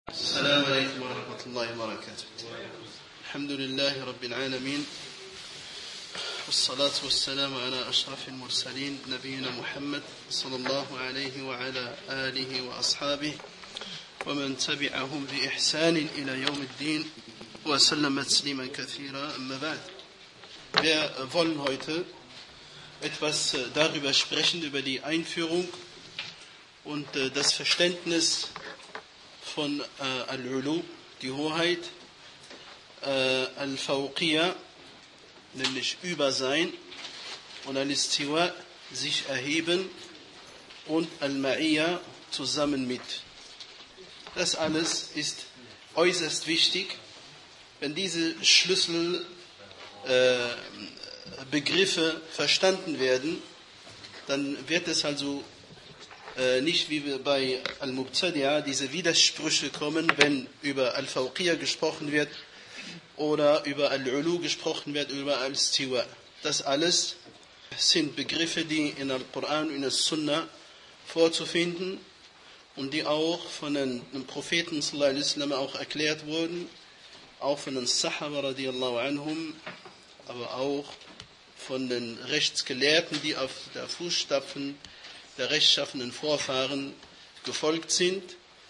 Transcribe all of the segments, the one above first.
السلام عليكم ورحمة الله وبركاته. الحمد لله رب العالمين، والصلاة والسلام على أشرف المرسلين نبينا محمد صلى الله عليه وعلى آله وأصحابه ومن تبعهم بإحسان إلى يوم الدين وسلم تسليما كثيرا. أما بعد. Wir wollen heute etwas darüber sprechen, über die Einführung und das Verständnis von Al-Ulu, die Hoheit, Al-Fawqiyya, nämlich Übersein, und Al-Istiwa, sich erheben, und Al-Ma'iyya, zusammen mit. Das alles ist äußerst wichtig. Wenn diese Schlüsselbegriffe verstanden werden, dann wird es also nicht wie bei Al-Mubtadi'a diese Widersprüche kommen, wenn über Al-Fawqiyya gesprochen wird oder über Al-Ulu gesprochen wird, über Al-Istiwa. Das alles sind Begriffe, die in Al-Quran und in der Sunna vorzufinden und die auch von den Propheten sallallahu alaihi wasallam auch erklärt wurden, auch von den Sahaba radiyallahu anhum, aber auch von den Rechtsgelehrten, die auf der Fußstapfen der rechtschaffenen Vorfahren gefolgt sind,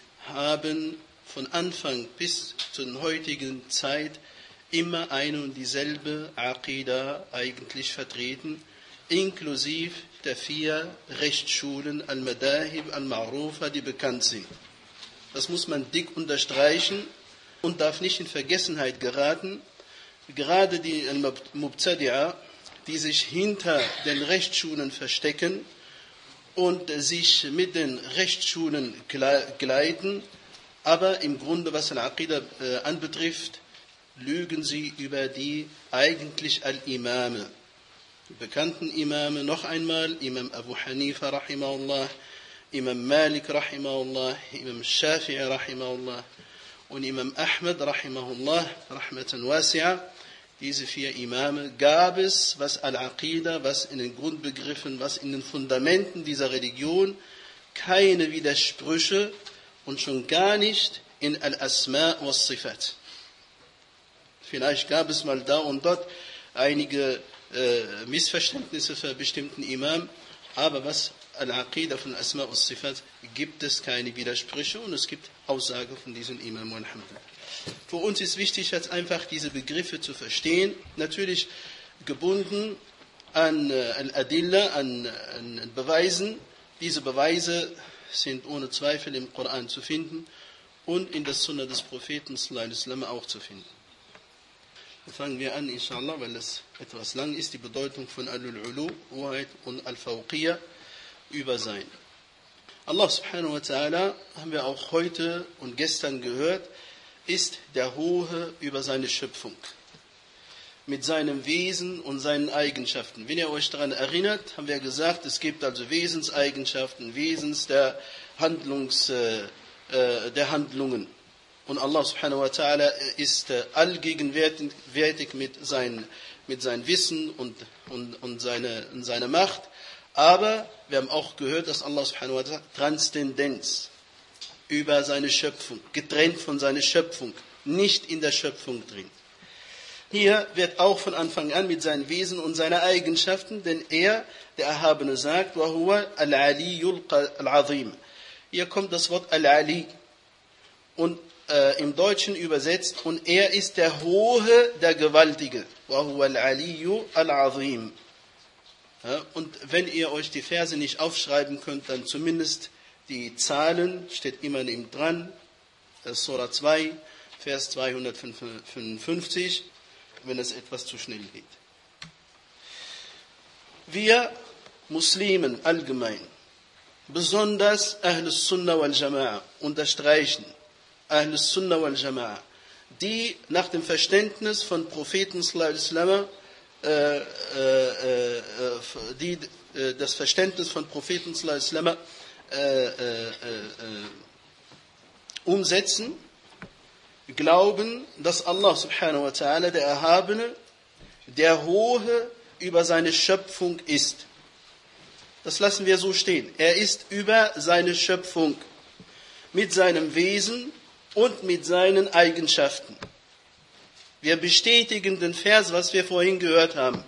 haben von Anfang bis zur heutigen Zeit immer eine und dieselbe Aqidah eigentlich vertreten, inklusive der 4 Rechtsschulen Al-Madahib, Al-Ma'rufa, die bekannt sind. Das muss man dick unterstreichen und darf nicht in Vergessenheit geraten. Gerade die Al-Mubtadi'a, die sich hinter den Rechtsschulen verstecken und sich mit den Rechtsschulen gleiten, aber im Grunde, was Al-Aqidah anbetrifft, lügen sie über die eigentlich Al-Imame. Die bekannten Imame, noch einmal, Imam Abu Hanifa rahimahullah, Imam Malik rahimahullah, Imam Shafi'i rahimahullah und Imam Ahmad rahimahullah, rahmatan wasi'a. Diese 4 Imame gab es, was Al-Aqidah, was in den Grundbegriffen, was in den Fundamenten dieser Religion, keine Widersprüche und schon gar nicht in Al-Asma' was Sifat. Vielleicht gab es mal da und dort einige Missverständnisse für bestimmten Imam, aber was Al-Aqidah von Al-Asma' was Sifat gibt es keine Widersprüche und es gibt Aussage von diesen Imam, alhamdulillah. Für uns ist wichtig, jetzt einfach diese Begriffe zu verstehen, natürlich gebunden an Al-Adilla, an Beweisen. Diese Beweise sind ohne Zweifel im Koran zu finden und in der Sunna des Propheten sallallahu alaihi wasallam auch zu finden. Fangen wir an, inshallah, weil es etwas lang ist, die Bedeutung von Al-Ulu, Hoheit, und Al-Fawqiyya, Übersein. Allah subhanahu wa ta'ala, haben wir auch heute und gestern gehört, ist der Hohe über seine Schöpfung, mit seinem Wesen und seinen Eigenschaften. Wenn ihr euch daran erinnert, haben wir gesagt, es gibt also Wesenseigenschaften, Wesens der Handlungen. Und Allah subhanahu wa ta'ala ist allgegenwärtig mit seinem Wissen und seiner Macht. Aber wir haben auch gehört, dass Allah subhanahu wa ta'ala Transzendenz über seine Schöpfung, getrennt von seiner Schöpfung, nicht in der Schöpfung drin. Hier wird auch von Anfang an mit seinem Wesen und seinen Eigenschaften, denn er, der Erhabene, sagt, وَهُوَ الْعَلِيُّ الْعَظِيمُ. Hier kommt das Wort Al-Ali und im Deutschen übersetzt, und er ist der Hohe, der Gewaltige. وَهُوَ الْعَلِيُّ الْعَظِيمُ. Ja, und wenn ihr euch die Verse nicht aufschreiben könnt, dann zumindest die Zahlen, steht immer neben dran, Surah 2, Vers 255, wenn es etwas zu schnell geht. Wir Muslimen allgemein, besonders Ahlus Sunnah wal Jama'a, unterstreichen, Ahlus Sunnah wal Jama'a, die nach dem Verständnis von Propheten sallallahu alaihi wasallam, die das Verständnis von Propheten sallallahu alaihi wasallam umsetzen, glauben, dass Allah subhanahu wa ta'ala, der Erhabene, der Hohe über seine Schöpfung ist. Das lassen wir so stehen. Er ist über seine Schöpfung mit seinem Wesen und mit seinen Eigenschaften. Wir bestätigen den Vers, was wir vorhin gehört haben.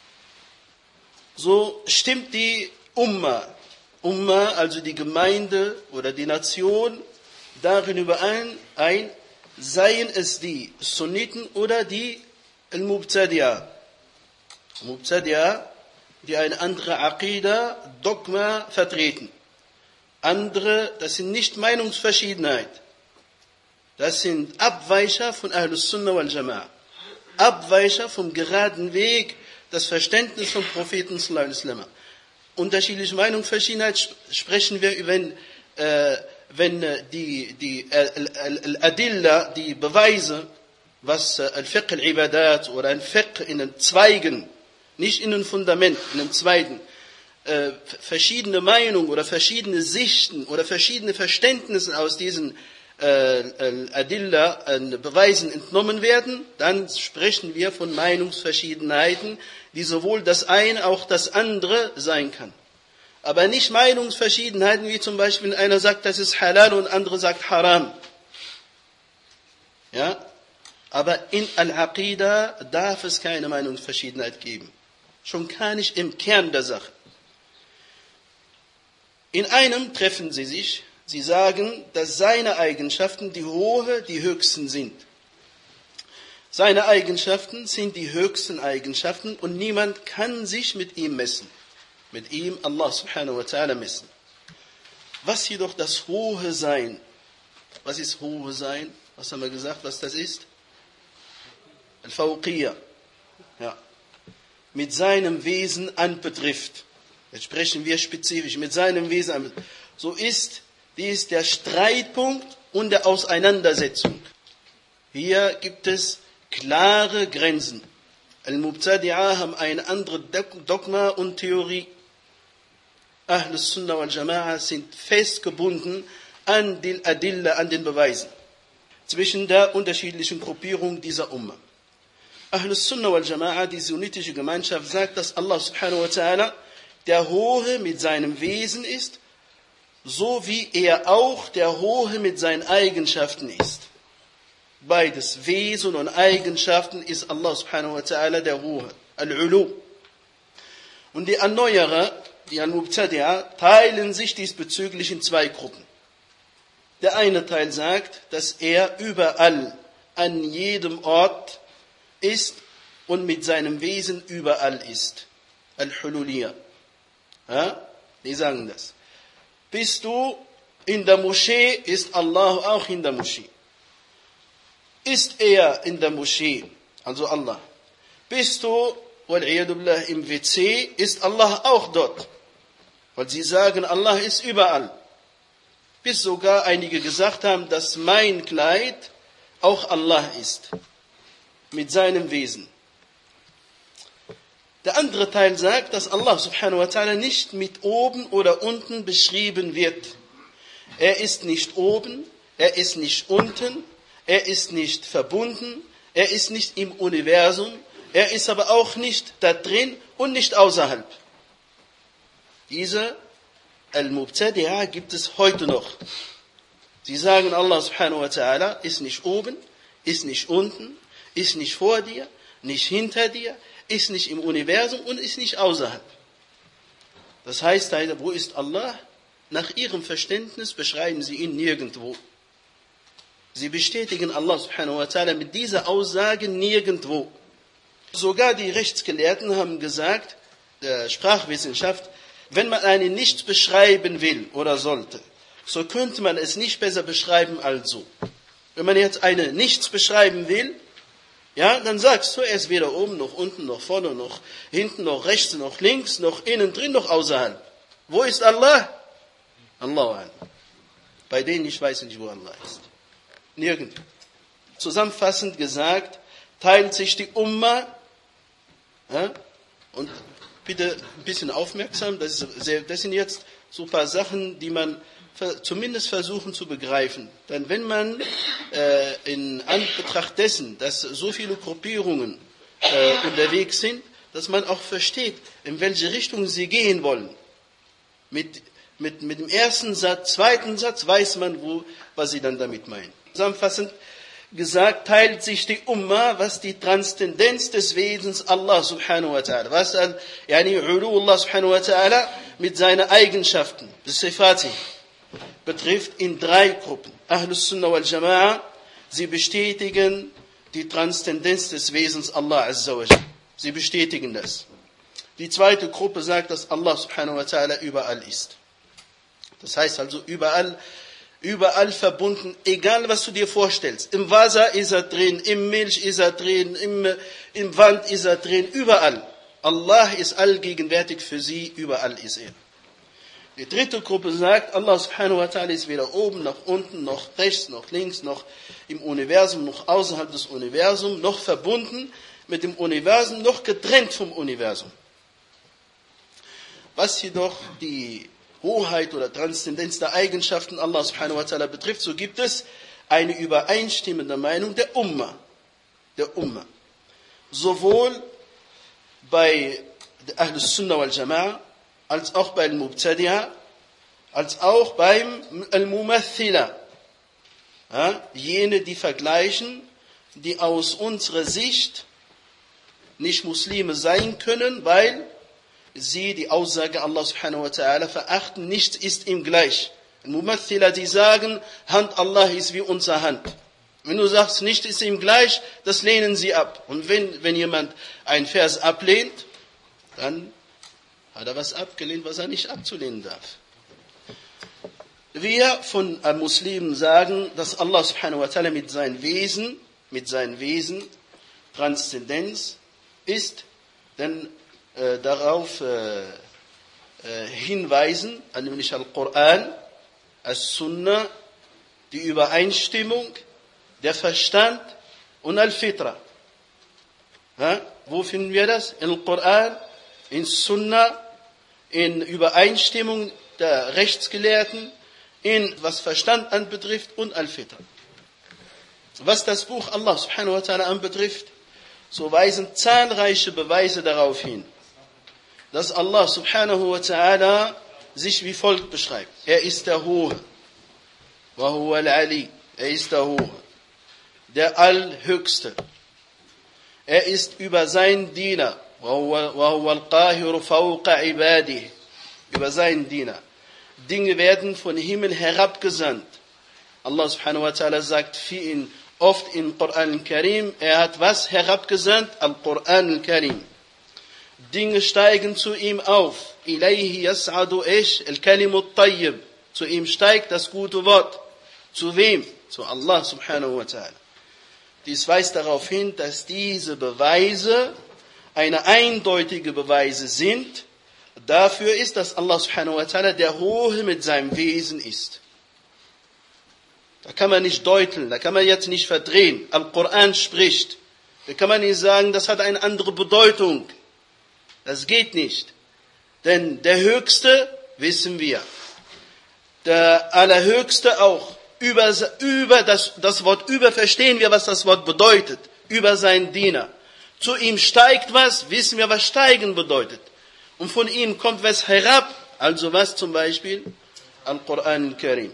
So stimmt die Umma, also die Gemeinde oder die Nation, darin überein, seien es die Sunniten oder die Al-Mubtadi'a. Mubtadi'a, die eine andere Aqida, Dogma vertreten. Andere, das sind nicht Meinungsverschiedenheit. Das sind Abweicher von Ahlus Sunnah wal Jama'a. Abweicher vom geraden Weg, das Verständnis vom Propheten sallallahu alaihi wasallam. Unterschiedliche Meinungsverschiedenheit sprechen wir, wenn die Al-Adilla, die Beweise, was Al-Fiqh al-Ibadat oder ein Fiqh in den Zweigen, nicht in den Fundamenten, in den Zweigen, verschiedene Meinungen oder verschiedene Sichten oder verschiedene Verständnisse aus diesen Adilla, Beweisen entnommen werden, dann sprechen wir von Meinungsverschiedenheiten, die sowohl das eine auch das andere sein kann. Aber nicht Meinungsverschiedenheiten, wie zum Beispiel einer sagt, das ist halal und andere sagt haram. Ja? Aber in Al-Aqida darf es keine Meinungsverschiedenheit geben. Schon gar nicht im Kern der Sache. In einem treffen sie sich. Sie sagen, dass seine Eigenschaften die höchsten sind. Seine Eigenschaften sind die höchsten Eigenschaften und niemand kann sich mit ihm messen. Mit ihm, Allah subhanahu wa ta'ala, messen. Was jedoch das hohe Sein? Was ist hohe Sein? Was haben wir gesagt, was das ist? Al-Fawqiyya. Ja. Mit seinem Wesen anbetrifft. Jetzt sprechen wir spezifisch. Mit seinem Wesen anbetrifft. So ist dies der Streitpunkt und der Auseinandersetzung. Hier gibt es klare Grenzen. Al-Mubtadi'a haben eine andere Dogma und Theorie. Ahlus Sunnah wal Jama'a sind festgebunden an den Adilla, an den Beweisen. Zwischen der unterschiedlichen Gruppierung dieser Umma. Ahlus Sunnah wal Jama'a, die sunnitische Gemeinschaft, sagt, dass Allah subhanahu wa ta'ala der Hohe mit seinem Wesen ist, so wie er auch der Hohe mit seinen Eigenschaften ist. Beides, Wesen und Eigenschaften, ist Allah subhanahu wa ta'ala der Hohe, Al-Ulu. Und die Erneuerer, die Al-Mubtadi'a, teilen sich diesbezüglich in zwei Gruppen. Der eine Teil sagt, dass er überall, an jedem Ort ist und mit seinem Wesen überall ist. Al-Hululiyya. Ja? Die sagen das. Bist du in der Moschee, ist Allah auch in der Moschee. Ist er in der Moschee, also Allah. Bist du, wal'iyadu billah, im WC, ist Allah auch dort. Weil sie sagen, Allah ist überall. Bis sogar einige gesagt haben, dass mein Kleid auch Allah ist. Mit seinem Wesen. Der andere Teil sagt, dass Allah subhanahu wa ta'ala nicht mit oben oder unten beschrieben wird. Er ist nicht oben, er ist nicht unten, er ist nicht verbunden, er ist nicht im Universum, er ist aber auch nicht da drin und nicht außerhalb. Diese Al-Mubtadi'a gibt es heute noch. Sie sagen, Allah subhanahu wa ta'ala ist nicht oben, ist nicht unten, ist nicht vor dir, nicht hinter dir, ist nicht im Universum und ist nicht außerhalb. Das heißt, wo ist Allah? Nach ihrem Verständnis beschreiben sie ihn nirgendwo. Sie bestätigen Allah subhanahu wa ta'ala mit dieser Aussage nirgendwo. Sogar die Rechtsgelehrten haben gesagt, der Sprachwissenschaft, wenn man einen nichts beschreiben will oder sollte, so könnte man es nicht besser beschreiben als so. Wenn man jetzt eine nichts beschreiben will, ja, dann sagst du, er ist weder oben noch unten noch vorne noch hinten noch rechts noch links noch innen drin noch außerhalb. Wo ist Allah? Allahu a'lam. Bei denen ich weiß nicht, wo Allah ist. Nirgendwo. Zusammenfassend gesagt, teilt sich die Umma, ja, und bitte ein bisschen aufmerksam, das sind jetzt so ein paar Sachen, die man zumindest versuchen zu begreifen. Denn wenn man in Anbetracht dessen, dass so viele Gruppierungen unterwegs sind, dass man auch versteht, in welche Richtung sie gehen wollen. Mit dem ersten Satz, zweiten Satz weiß man, was sie dann damit meinen. zusammenfassend gesagt, teilt sich die Umma, was die Transzendenz des Wesens Allah subhanahu wa ta'ala, was Ulu Allah subhanahu wa ta'ala mit seinen Eigenschaften, Sifati, betrifft, in 3 Gruppen. Ahlus Sunnah wal Jama'a, sie bestätigen die Transzendenz des Wesens Allah azza wa jalla. Sie bestätigen das. Die zweite Gruppe sagt, dass Allah subhanahu wa ta'ala überall ist. Das heißt also überall verbunden, egal was du dir vorstellst. Im Wasser ist er drin, im Milch ist er drin, im Wand ist er drin, überall. Allah ist allgegenwärtig für sie, überall ist er. Die dritte Gruppe sagt, Allah subhanahu wa ta'ala ist weder oben noch unten, noch rechts, noch links, noch im Universum, noch außerhalb des Universums, noch verbunden mit dem Universum, noch getrennt vom Universum. Was jedoch die Hoheit oder Transzendenz der Eigenschaften Allah subhanahu wa ta'ala betrifft, so gibt es eine übereinstimmende Meinung der Umma. Sowohl bei der Ahlus Sunnah wal Jama'a, als auch bei Al-Mubtadi'a, als auch beim Al-Mumathila. Jene, die vergleichen, die aus unserer Sicht nicht Muslime sein können, weil sie die Aussage Allah subhanahu wa ta'ala verachten, nichts ist ihm gleich. Al-Mumathila, die sagen, Hand Allah ist wie unsere Hand. Wenn du sagst, nichts ist ihm gleich, das lehnen sie ab. Und wenn jemand einen Vers ablehnt, dann hat er was abgelehnt, was er nicht abzulehnen darf. Wir von Muslimen sagen, dass Allah subhanahu wa ta'ala mit seinem Wesen, Transzendenz ist, denn darauf hinweisen, nämlich Al-Quran, As-Sunnah, die Übereinstimmung, der Verstand und Al-Fitra. Wo finden wir das? In Al-Quran, in Sunnah, in Übereinstimmung der Rechtsgelehrten, in was Verstand anbetrifft und Al-Fitra. Was das Buch Allah subhanahu wa ta'ala anbetrifft, so weisen zahlreiche Beweise darauf hin, dass Allah subhanahu wa ta'ala sich wie folgt beschreibt. Er ist der Hohe. Wa huwa al-Ali. Er ist der Hohe. Der Allhöchste. Er ist über seinen Diener. Wa huwa al-Qahiru fawqa ibadihi. Über seinen Diener. Dinge werden von Himmel herabgesandt. Allah subhanahu wa ta'ala sagt für ihn oft im Koran al-Karim, er hat was herabgesandt? Al-Quran al-Karim. Dinge steigen zu ihm auf. Ilayhi yas'adu al-Kalimu at-Tayyib. Zu ihm steigt das gute Wort. Zu wem? Zu Allah subhanahu wa ta'ala. Dies weist darauf hin, dass diese Beweise eine eindeutige Beweise sind. Dafür ist, dass Allah subhanahu wa ta'ala der Hohe mit seinem Wesen ist. Da kann man nicht deuteln, da kann man jetzt nicht verdrehen. Al-Quran spricht. Da kann man nicht sagen, das hat eine andere Bedeutung. Das geht nicht. Denn der Höchste wissen wir. Der Allerhöchste auch. Über das Wort über verstehen wir, was das Wort bedeutet. Über seinen Diener. Zu ihm steigt was, wissen wir, was steigen bedeutet. Und von ihm kommt was herab. Also was zum Beispiel? Al-Quran al-Karim.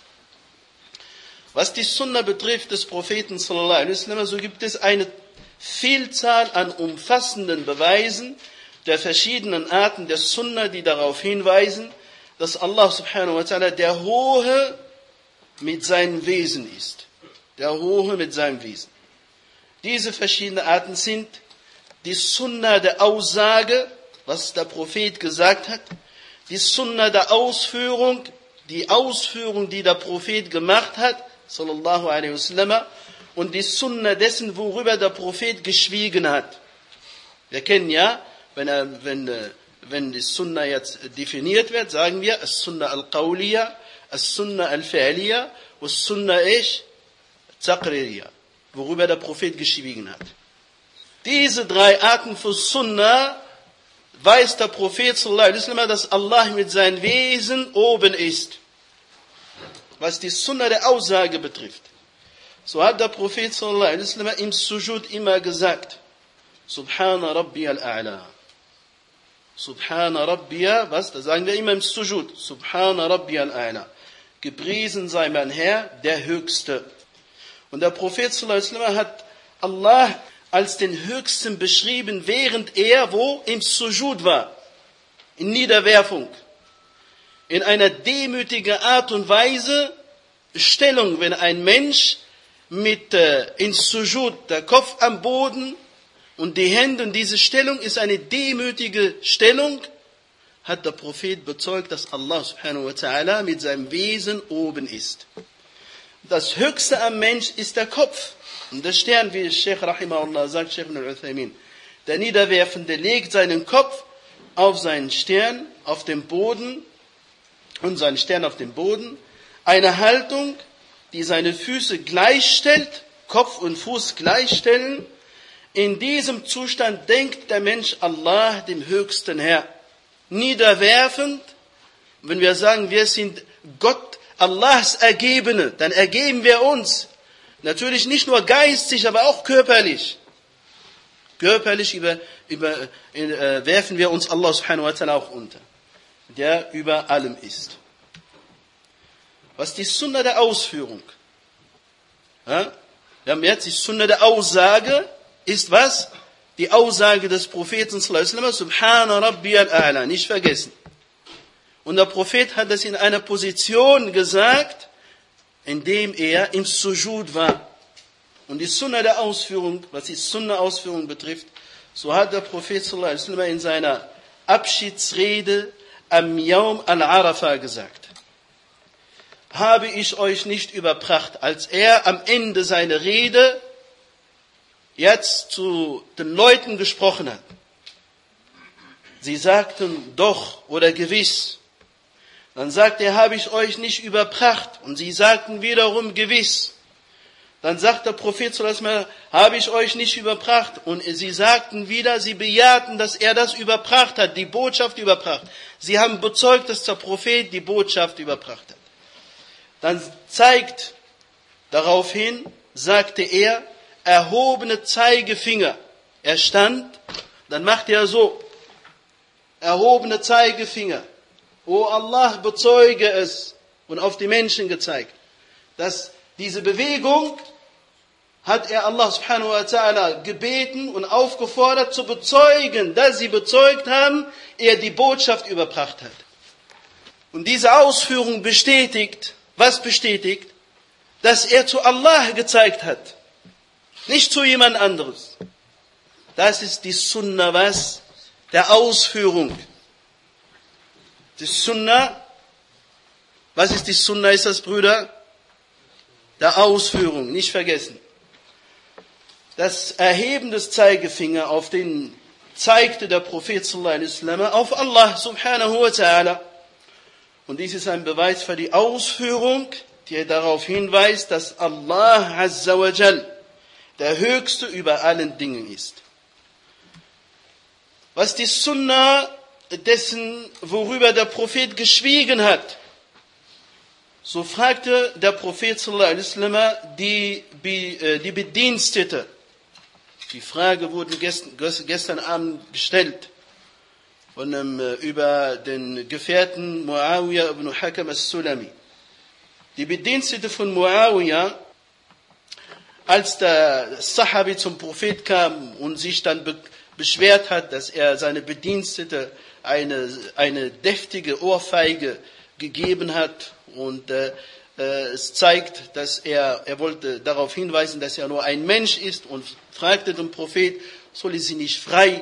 Was die Sunna betrifft des Propheten sallallahu alaihi wasallam, so gibt es eine Vielzahl an umfassenden Beweisen der verschiedenen Arten der Sunna, die darauf hinweisen, dass Allah subhanahu wa ta'ala der Hohe mit seinem Wesen ist. Der Hohe mit seinem Wesen. Diese verschiedenen Arten sind die Sunna der Aussage, was der Prophet gesagt hat, die Sunna der Ausführung, die Ausführung, die der Prophet gemacht hat, sallallahu alaihi wasallam, und die Sunna dessen, worüber der Prophet geschwiegen hat. Wir kennen ja, wenn die Sunna jetzt definiert wird, sagen wir, As-Sunna al-Qawliya, As-Sunna al-Fi'liya, und Sunna Taqririya, worüber der Prophet geschwiegen hat. Diese 3 Arten von Sunna weiß der Prophet sallallahu alaihi wasallam, dass Allah mit seinem Wesen oben ist. Was die Sunna der Aussage betrifft. So hat der Prophet sallallahu alaihi wasallam im Sujud immer gesagt, Subhana Rabbi al-A'la. Subhana Rabbiya, was? Das sagen wir immer im Sujud. Subhana Rabbi al-A'la. Gepriesen sei mein Herr, der Höchste. Und der Prophet sallallahu alaihi wasallam hat Allah als den Höchsten beschrieben, während er wo? Im Sujud war, in Niederwerfung, in einer demütigen Art und Weise, Stellung, wenn ein Mensch mit in Sujud, der Kopf am Boden und die Hände, und diese Stellung ist eine demütige Stellung, hat der Prophet bezeugt, dass Allah subhanahu wa ta'ala mit seinem Wesen oben ist. Das Höchste am Mensch ist der Kopf. Und der Stern, wie Sheikh Rahimahullah sagt, Sheikh ibn al-Uthaymin, der Niederwerfende legt seinen Kopf auf seinen Stern, auf dem Boden, und seinen Stern auf dem Boden, eine Haltung, die seine Füße gleichstellt, Kopf und Fuß gleichstellen. In diesem Zustand denkt der Mensch Allah, dem höchsten Herr. Niederwerfend, wenn wir sagen, wir sind Gott, Allahs Ergebene, dann ergeben wir uns. Natürlich nicht nur geistig, aber auch körperlich. Körperlich werfen wir uns Allah subhanahu wa ta'ala auch unter, der über allem ist. Was die Sunna der Ausführung? Ja? Wir haben jetzt die Sunna der Aussage, ist was? Die Aussage des Propheten sallallahu alaihi wasallam, Subhana Rabbiyal A'la, nicht vergessen. Und der Prophet hat das in einer Position gesagt, in dem er im Sujud war. Und die Sunna der Ausführung, was die Sunna-Ausführung betrifft, so hat der Prophet sallallahu alaihi wasallam in seiner Abschiedsrede am Yawm al-Arafah gesagt: Habe ich euch nicht überbracht, als er am Ende seiner Rede jetzt zu den Leuten gesprochen hat. Sie sagten doch oder gewiss. Dann sagt er, habe ich euch nicht überbracht. Und sie sagten wiederum gewiss. Dann sagt der Prophet sallallahu alaihi wasallam, habe ich euch nicht überbracht. Und sie sagten wieder, sie bejahten, dass er das überbracht hat, die Botschaft überbracht. Sie haben bezeugt, dass der Prophet die Botschaft überbracht hat. Dann zeigt daraufhin, sagte er, erhobene Zeigefinger. Er stand, dann macht er so, erhobene Zeigefinger. O Allah, bezeuge es, und auf die Menschen gezeigt. Dass diese Bewegung hat er Allah subhanahu wa ta'ala gebeten und aufgefordert zu bezeugen, dass sie bezeugt haben, er die Botschaft überbracht hat. Und diese Ausführung bestätigt, was bestätigt? Dass er zu Allah gezeigt hat. Nicht zu jemand anderes. Das ist die Sunna, was? Der Ausführung. Die Sunna, was ist die Sunna, ist das, Brüder? Der Ausführung, nicht vergessen. Das Erheben des Zeigefingers, auf den zeigte der Prophet sallallahu alaihi wasallam auf Allah subhanahu wa ta'ala. Und dies ist ein Beweis für die Ausführung, die darauf hinweist, dass Allah azza wa jal der Höchste über allen Dingen ist. Was die Sunna dessen, worüber der Prophet geschwiegen hat, so fragte der Prophet sallallahu alaihi wasallam die Bedienstete. Die Frage wurde gestern Abend gestellt über den Gefährten Muawiyah ibn Hakam as-Sulami. Die Bedienstete von Muawiyah, als der Sahabi zum Prophet kam und sich dann beschwert hat, dass er seine Bedienstete eine deftige Ohrfeige gegeben hat, und es zeigt, dass er wollte darauf hinweisen, dass er nur ein Mensch ist, und fragte den Prophet, soll ich sie nicht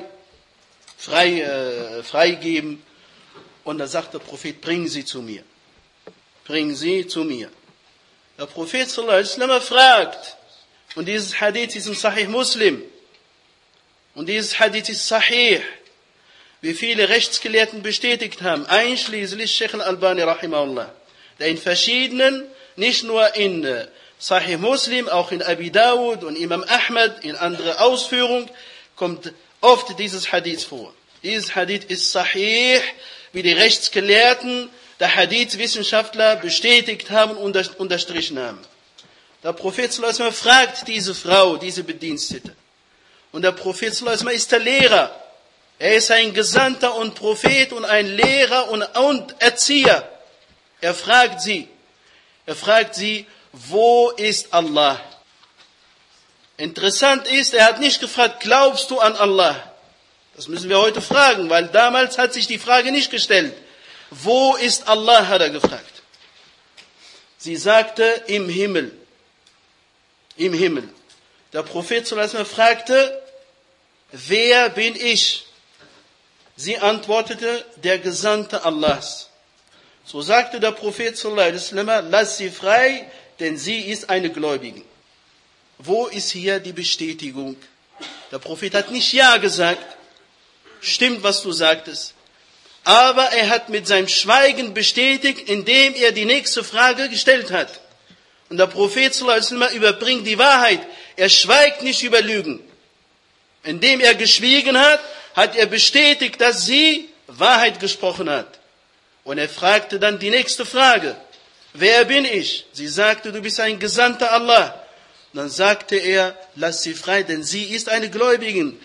freigeben? Und da sagt der Prophet, bring sie zu mir. Bring sie zu mir. Der Prophet sallallahu alaihi wasallam fragt, und dieses Hadith ist im Sahih Muslim, und dieses Hadith ist Sahih, wie viele Rechtsgelehrten bestätigt haben, einschließlich Sheikh al-Albani rahimahullah, der in verschiedenen, nicht nur in Sahih Muslim, auch in Abi Dawud und Imam Ahmad, in andere Ausführung, kommt oft dieses Hadith vor. Dieses Hadith ist Sahih, wie die Rechtsgelehrten, der Hadith-Wissenschaftler bestätigt haben und unterstrichen haben. Der Prophet sallallahu alaihi wasallam fragt diese Frau, diese Bedienstete. Und der Prophet sallallahu alaihi wasallam ist der Lehrer. Er ist ein Gesandter und Prophet und ein Lehrer und Erzieher. Er fragt sie, wo ist Allah? Interessant ist, er hat nicht gefragt, glaubst du an Allah? Das müssen wir heute fragen, weil damals hat sich die Frage nicht gestellt. Wo ist Allah, hat er gefragt. Sie sagte, im Himmel. Im Himmel. Der Prophet sallallahu alaihi wasallam fragte, wer bin ich? Sie antwortete, der Gesandte Allahs. So sagte der Prophet sallallahu alaihi wasallam, lass sie frei, denn sie ist eine Gläubige. Wo ist hier die Bestätigung? Der Prophet hat nicht Ja gesagt. Stimmt, was du sagtest. Aber er hat mit seinem Schweigen bestätigt, indem er die nächste Frage gestellt hat. Und der Prophet sallallahu alaihi wasallam überbringt die Wahrheit. Er schweigt nicht über Lügen. Indem er geschwiegen hat, hat er bestätigt, dass sie Wahrheit gesprochen hat. Und er fragte dann die nächste Frage. Wer bin ich? Sie sagte, du bist ein Gesandter Allah. Und dann sagte er, lass sie frei, denn sie ist eine Gläubigin.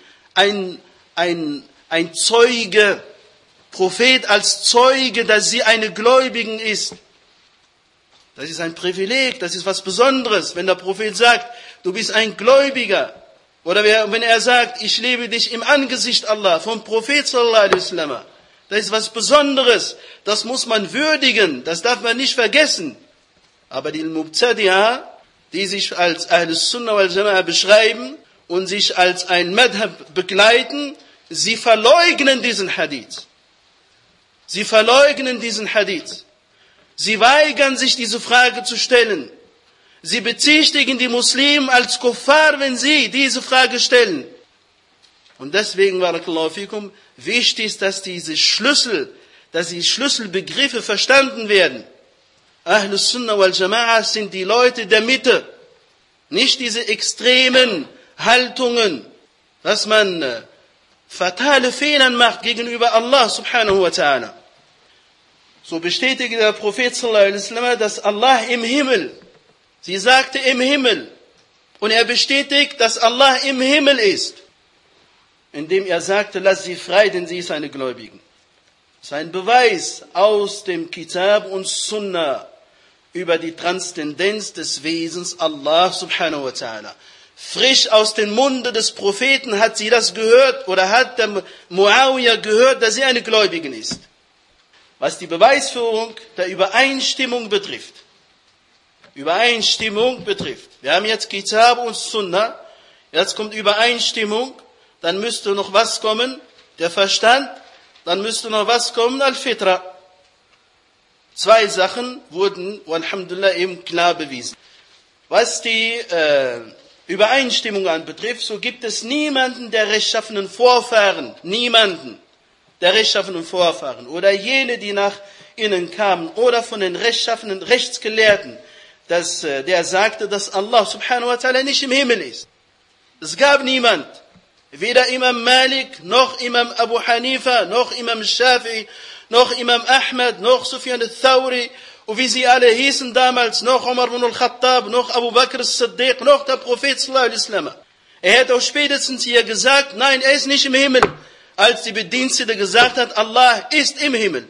Ein Zeuge, Prophet als Zeuge, dass sie eine Gläubigin ist. Das ist ein Privileg, das ist was Besonderes, wenn der Prophet sagt, du bist ein Gläubiger. Oder wenn er sagt, ich liebe dich im Angesicht Allah, vom Prophet sallallahu alaihi wasallam. Das ist was Besonderes, das muss man würdigen, das darf man nicht vergessen. Aber die Mubtadi'a, die sich als Ahlus Sunnah wal Jama'a beschreiben und sich als ein Madhab begleiten, sie verleugnen diesen Hadith. Sie verleugnen diesen Hadith. Sie weigern sich, diese Frage zu stellen. Sie bezichtigen die Muslimen als Kuffar, wenn sie diese Frage stellen. Und deswegen, barakallahu fikum, wichtig ist, dass die Schlüsselbegriffe verstanden werden. Ahlus Sunnah wal Jama'a sind die Leute der Mitte. Nicht diese extremen Haltungen, dass man fatale Fehler macht gegenüber Allah subhanahu wa ta'ala. So bestätigte der Prophet sallallahu alaihi wasallam, dass Allah im Himmel, sie sagte im Himmel, und er bestätigt, dass Allah im Himmel ist, indem er sagte, lass sie frei, denn sie ist eine Gläubige. Das ist ein Beweis aus dem Kitab und Sunnah über die Transzendenz des Wesens Allah subhanahu wa ta'ala. Frisch aus dem Munde des Propheten hat sie das gehört, oder hat der Muawiyah gehört, dass sie eine Gläubige ist. Was die Beweisführung der Übereinstimmung betrifft. Übereinstimmung betrifft. Wir haben jetzt Kitab und Sunnah, jetzt kommt Übereinstimmung, dann müsste noch was kommen, der Verstand, dann müsste noch was kommen, Al-Fitra. Zwei Sachen wurden, alhamdulillah, eben klar bewiesen. Was die Übereinstimmung anbetrifft, so gibt es niemanden der rechtschaffenen Vorfahren, niemanden der rechtschaffenen Vorfahren oder jene, die nach ihnen kamen oder von den rechtschaffenen Rechtsgelehrten, der sagte, dass Allah subhanahu wa ta'ala nicht im Himmel ist. Es gab niemand, weder Imam Malik, noch Imam Abu Hanifa, noch Imam Shafi'i, noch Imam Ahmad, noch Sufyan al-Thawri, und wie sie alle hießen damals, noch Umar ibn al-Khattab, noch Abu Bakr as-Siddiq, noch der Prophet sallallahu alaihi wasallam. Er hat auch spätestens hier gesagt, nein, er ist nicht im Himmel, als die Bedienstete gesagt hat, Allah ist im Himmel.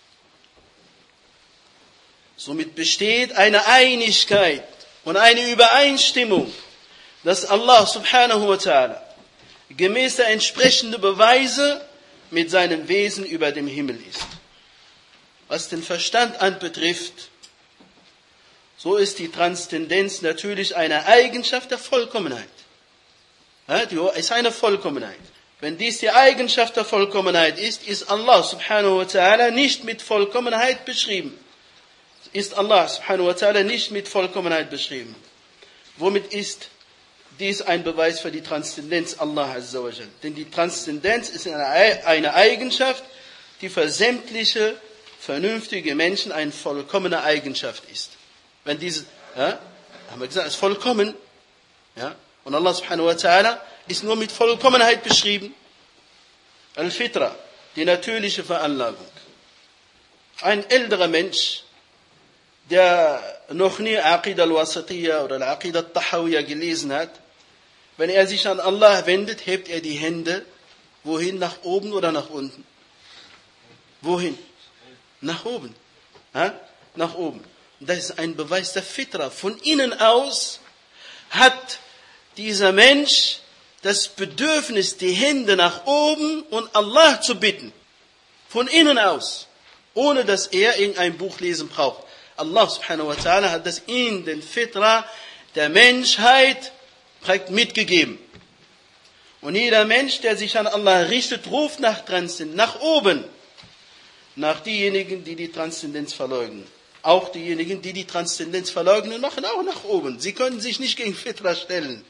Somit besteht eine Einigkeit und eine Übereinstimmung, dass Allah subhanahu wa ta'ala gemäß der entsprechenden Beweise mit seinem Wesen über dem Himmel ist. Was den Verstand anbetrifft, so ist die Transzendenz natürlich eine Eigenschaft der Vollkommenheit. Ja, die ist eine Vollkommenheit. Wenn dies die Eigenschaft der Vollkommenheit ist, ist Allah subhanahu wa ta'ala nicht mit Vollkommenheit beschrieben. Ist Allah subhanahu wa ta'ala nicht mit Vollkommenheit beschrieben. Womit ist dies ein Beweis für die Transzendenz Allah azza wa jal? Denn die Transzendenz ist eine Eigenschaft, die für sämtliche vernünftige Menschen eine vollkommene Eigenschaft ist. Wenn diese, haben wir gesagt, ist vollkommen, und Allah subhanahu wa ta'ala ist nur mit Vollkommenheit beschrieben. Al-Fitra, die natürliche Veranlagung. Ein älterer Mensch, der noch nie Aqidah al-Wasatiyya oder Aqidah al-Tahawiyya gelesen hat, wenn er sich an Allah wendet, hebt er die Hände, wohin? Nach oben oder nach unten? Wohin? Nach oben. Nach oben. Das ist ein Beweis der Fitra. Von innen aus hat dieser Mensch das Bedürfnis, die Hände nach oben und Allah zu bitten. Von innen aus. Ohne dass er irgendein Buch lesen braucht. Allah subhanahu wa ta'ala hat das in den Fitra der Menschheit mitgegeben. Und jeder Mensch, der sich an Allah richtet, ruft nach oben. Nach diejenigen, die die Transzendenz verleugnen. Auch diejenigen, die die Transzendenz verleugnen, machen auch nach oben. Sie können sich nicht gegen Fitra stellen.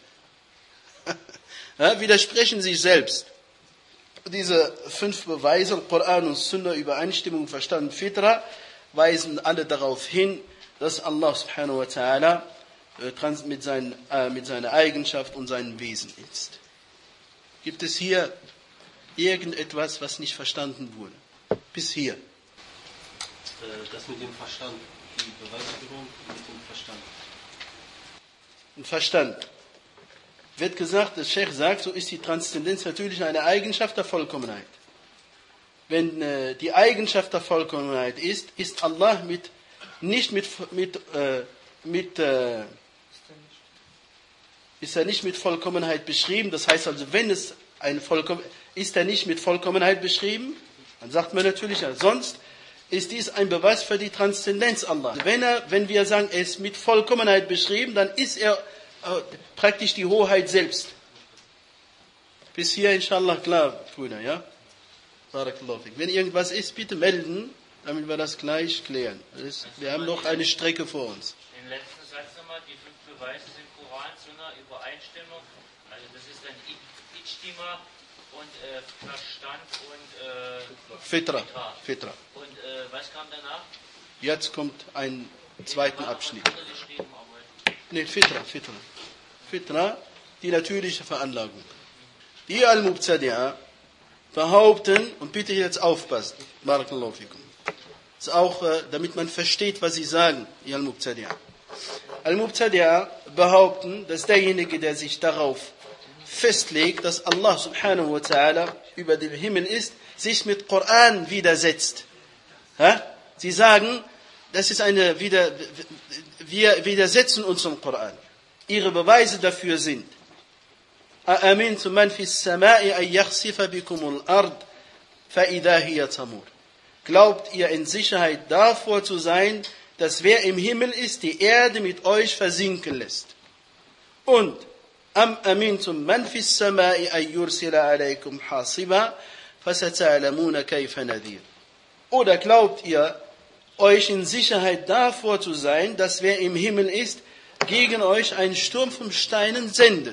Ja, widersprechen sich selbst. Diese 5 Beweise, Koran und Sunna, Übereinstimmung, Verstand, Fitra, weisen alle darauf hin, dass Allah subhanahu wa ta'ala mit seiner Eigenschaft und seinem Wesen ist. Gibt es hier irgendetwas, was nicht verstanden wurde? Bis hier. Das mit dem Verstand, die Beweisführung mit dem Verstand. Ein Verstand. Wird gesagt, der Sheikh sagt, so ist die Transzendenz natürlich eine Eigenschaft der Vollkommenheit. Wenn die Eigenschaft der Vollkommenheit ist Allah ist er nicht mit Vollkommenheit beschrieben. Das heißt also, wenn es ist er nicht mit Vollkommenheit beschrieben, dann sagt man natürlich, ja, sonst ist dies ein Beweis für die Transzendenz Allah. Wenn wir sagen, er ist mit Vollkommenheit beschrieben, dann ist er praktisch die Hoheit selbst. Bis hier inshallah klar, Brüder, ja? Barakallahu fik. Wenn irgendwas ist, bitte melden, damit wir das gleich klären. Wir haben noch eine Strecke vor uns. Den letzten Satz nochmal, die 5 Beweise sind Koran, Sunna, Übereinstimmung. Also das ist dann Ijtima und Verstand und Fitra. Und was kam danach? Jetzt kommt ein zweiter Abschnitt. Nee, Fitra, die natürliche Veranlagung. Die Al-Mubtadi'a behaupten, und bitte jetzt aufpassen, Barakallahu fikum. Das ist auch, damit man versteht, was sie sagen, die Al-Mubtadi'a. Al-Mubtadi'a behaupten, dass derjenige, der sich darauf festlegt, dass Allah subhanahu wa ta'ala über dem Himmel ist, sich mit Koran widersetzt. Sie sagen, das ist wir widersetzen uns zum Koran. Ihre Beweise dafür sind: أَأَمِنْتُمْ مَنْ فِي السَّمَاءِ أَنْ يَخْسِفَ بِكُمُ الْأَرْضِ فَإِذَا هِيَ تَمُورُ. Glaubt ihr in Sicherheit davor zu sein, dass wer im Himmel ist, die Erde mit euch versinken lässt? Und أَمْ أَمِنْتُمْ مَنْ فِي السَّمَاءِ أَنْ يُرْسِلَ عَلَيْكُمْ حَاصِبًا فَسَتَعْلَمُونَ كَيْفَ نَذِيرٌ. Oder glaubt ihr, euch in Sicherheit davor zu sein, dass wer im Himmel ist, gegen euch einen Sturm von Steinen sendet?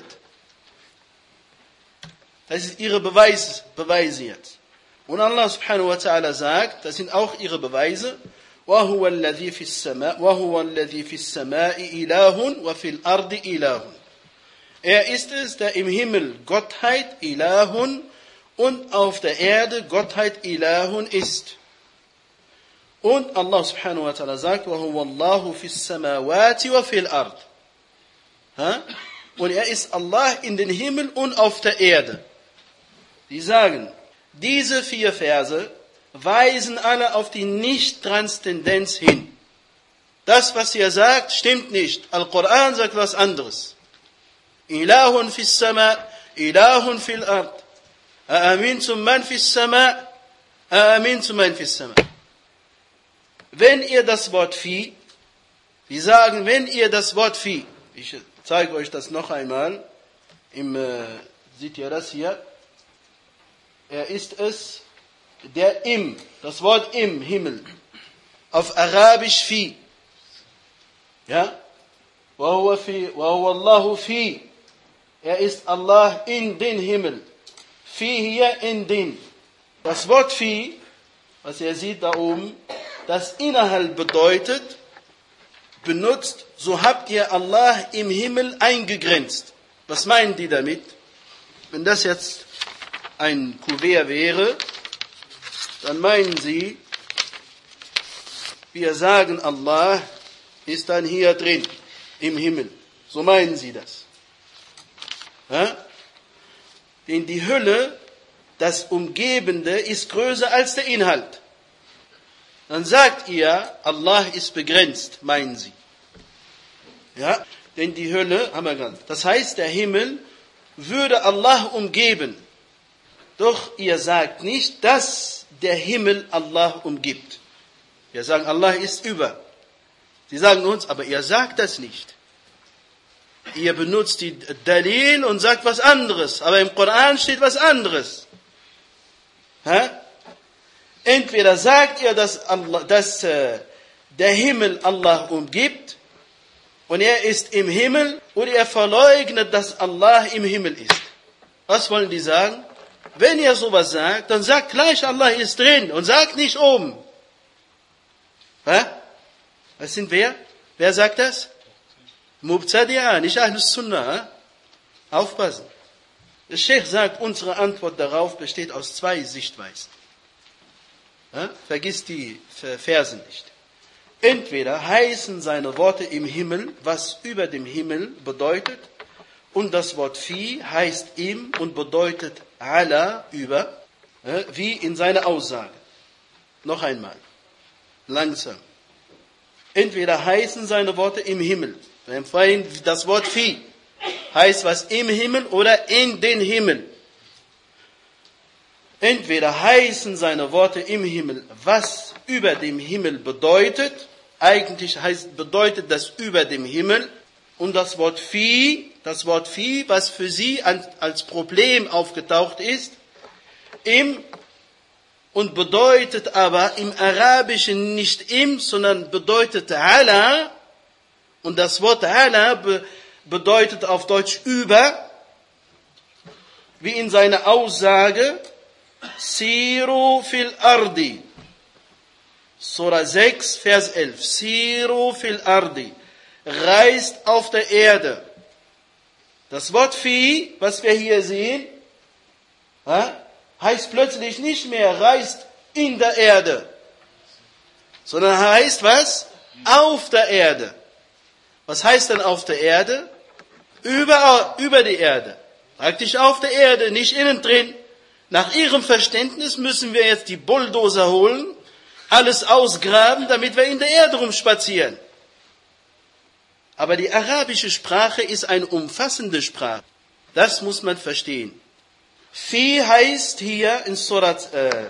Das ist ihre Beweise jetzt. Und Allah subhanahu wa ta'ala sagt, das sind auch ihre Beweise: وَهُوَ الَّذِي فِي السَّمَاءِ إِلَهٌ وَفِي الْأَرْضِ إِلَهٌ. Er ist es, der im Himmel Gottheit, Ilahun, und auf der Erde Gottheit, Ilahun ist. Und Allah subhanahu wa ta'ala sagt, وَهُوَ اللَّهُ فِي السَّمَاوَاتِ وَفِي الْأَرْضِ. Und er ist Allah in den Himmel und auf der Erde. Die sagen, diese 4 Verse weisen alle auf die Nicht-Transzendenz hin. Das, was ihr sagt, stimmt nicht. Al-Quran sagt was anderes. Ilahun fis sama, Ilahun fil ard. Aamintum man fis sama, aamintum man fis sama. Wenn ihr das Wort Vieh, wir sagen, wenn ihr das Wort Vieh, ich zeige euch das noch einmal, seht ihr das hier? Er ist es, der das Wort im Himmel, auf Arabisch Vieh, ja? وَهُوَ اللَّهُ فِي. Er ist Allah in den Himmel. Vieh hier in den. Das Wort Vieh, was ihr seht da oben, das innerhalb bedeutet, benutzt, so habt ihr Allah im Himmel eingegrenzt. Was meinen die damit? Wenn das jetzt ein Kuvert wäre, dann meinen sie, wir sagen, Allah ist dann hier drin, im Himmel. So meinen sie das. Denn die Hülle, das Umgebende, ist größer als der Inhalt. Dann sagt ihr, Allah ist begrenzt, meinen sie. Ja? denn die Hölle, haben wir genannt. Das heißt, der Himmel würde Allah umgeben. Doch ihr sagt nicht, dass der Himmel Allah umgibt. Wir sagen, Allah ist über. Sie sagen uns, aber ihr sagt das nicht. Ihr benutzt die Dalil und sagt was anderes. Aber im Koran steht was anderes. Entweder sagt ihr, dass der Himmel Allah umgibt und er ist im Himmel, oder ihr verleugnet, dass Allah im Himmel ist. Was wollen die sagen? Wenn ihr sowas sagt, dann sagt gleich, Allah ist drin und sagt nicht oben. Was sind wir? Wer sagt das? Mubtadi'a, nicht Ahlus Sunnah. Aufpassen. Der Sheikh sagt, unsere Antwort darauf besteht aus zwei Sichtweisen. Vergiss die Verse nicht. Entweder heißen seine Worte im Himmel, was über dem Himmel bedeutet, und das Wort Fi heißt im und bedeutet ala, über, wie in seiner Aussage. Noch einmal, langsam. Entweder heißen seine Worte im Himmel, wir haben vorhin das Wort Fi, heißt was im Himmel oder in den Himmel. Entweder heißen seine Worte im Himmel, was über dem Himmel bedeutet, eigentlich bedeutet das über dem Himmel, und das Wort Fi, was für sie als Problem aufgetaucht ist, und bedeutet aber im Arabischen nicht im, sondern bedeutet ala, und das Wort ala bedeutet auf Deutsch über, wie in seiner Aussage, Siru fil Ardi. Surah 6, Vers 11. Siru fil Ardi. Reist auf der Erde. Das Wort Fi, was wir hier sehen, heißt plötzlich nicht mehr reist in der Erde, sondern heißt was? Auf der Erde. Was heißt denn auf der Erde? Über die Erde. Praktisch auf der Erde, nicht innen drin. Nach ihrem Verständnis müssen wir jetzt die Bulldozer holen, alles ausgraben, damit wir in der Erde rumspazieren. Aber die arabische Sprache ist eine umfassende Sprache. Das muss man verstehen. Fi heißt hier in Surat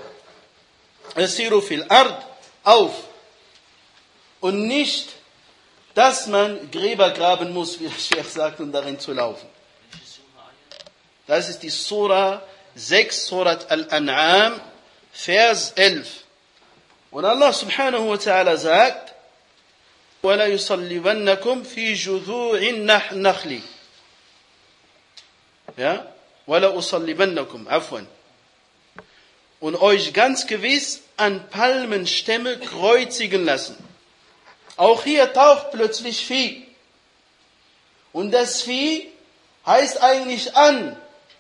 Siru fil Ard, auf. Und nicht, dass man Gräber graben muss, wie der Sheikh sagt, um darin zu laufen. Das ist die Surah 6, Surat Al-An'am, Vers 11. Und Allah subhanahu wa ta'ala sagt, وَلَا يُصَلِّبَنَّكُمْ فِي جُذُوعِ النَّخْلِ. Ja? وَلَا أُصَلِّبَنَّكُمْ, عفوا. Und euch ganz gewiss an Palmenstämme kreuzigen lassen. Auch hier taucht plötzlich Fi. Und das Fi heißt eigentlich an.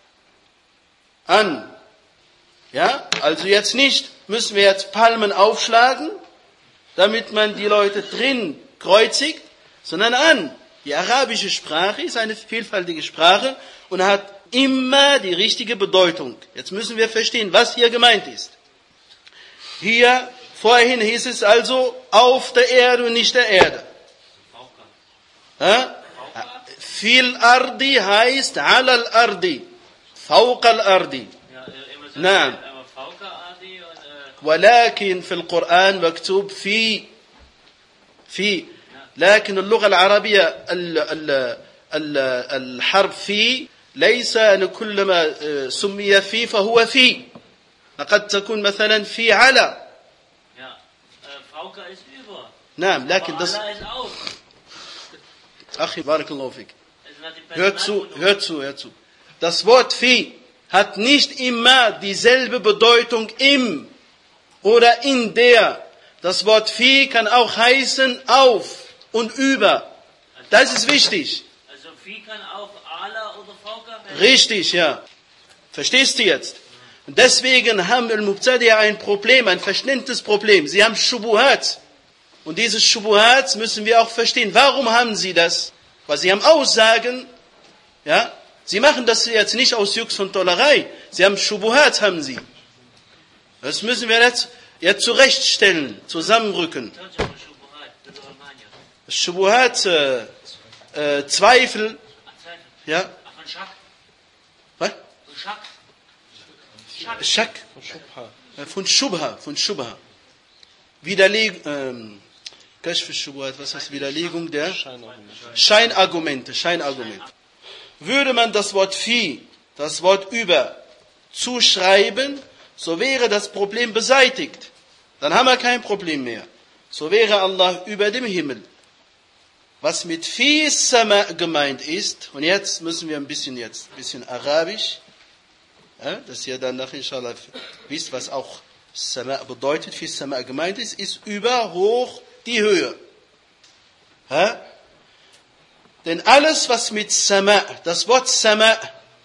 An. Ja? Also jetzt nicht, müssen wir jetzt Palmen aufschlagen, damit man die Leute drin kreuzigt, sondern an. Die arabische Sprache ist eine vielfältige Sprache und hat immer die richtige Bedeutung. Jetzt müssen wir verstehen, was hier gemeint ist. Hier, vorhin hieß es also auf der Erde und nicht der Erde. Fil Ardi heißt alal Ardi. Fawqal Ardi. نعم. ولكن في القرآن مكتوب في لكن اللغة العربية الحرف في ليس كلما سمي في فهو في قد تكون مثلا في على نعم لكن das أخي بارك الله فيك hört zu das Wort fi hat nicht immer dieselbe Bedeutung im oder in der. Das Wort Fi kann auch heißen auf und über. Das ist wichtig. Also Fi kann auch ala oder fauka werden. Richtig, ja. Verstehst du jetzt? Und deswegen haben Al-Mubtadi'a ein Problem, ein Verständnisproblem. Sie haben Shubuhat. Und dieses Shubuhat müssen wir auch verstehen. Warum haben sie das? Weil sie haben Aussagen, ja. Sie machen das jetzt nicht aus Jux und Tollerei. Sie haben Shubuhat, haben sie. Das müssen wir jetzt zurechtstellen, zusammenrücken. Shubuhat, Zweifel. Ja? Von Schak. Was? Von Schak. Schak. Von Schubha. Kashf al-Shubuhat, was heißt Widerlegung der Scheinargumente. Würde man das Wort fi, das Wort über, zuschreiben, so wäre das Problem beseitigt. Dann haben wir kein Problem mehr. So wäre Allah über dem Himmel. Was mit fi sama gemeint ist, und jetzt müssen wir ein bisschen Arabisch, ja, dass ihr dann nachher inshallah wisst, was auch sama bedeutet, fi sama gemeint ist über, hoch, die Höhe. Ja? Denn alles, was mit sama, das Wort sama,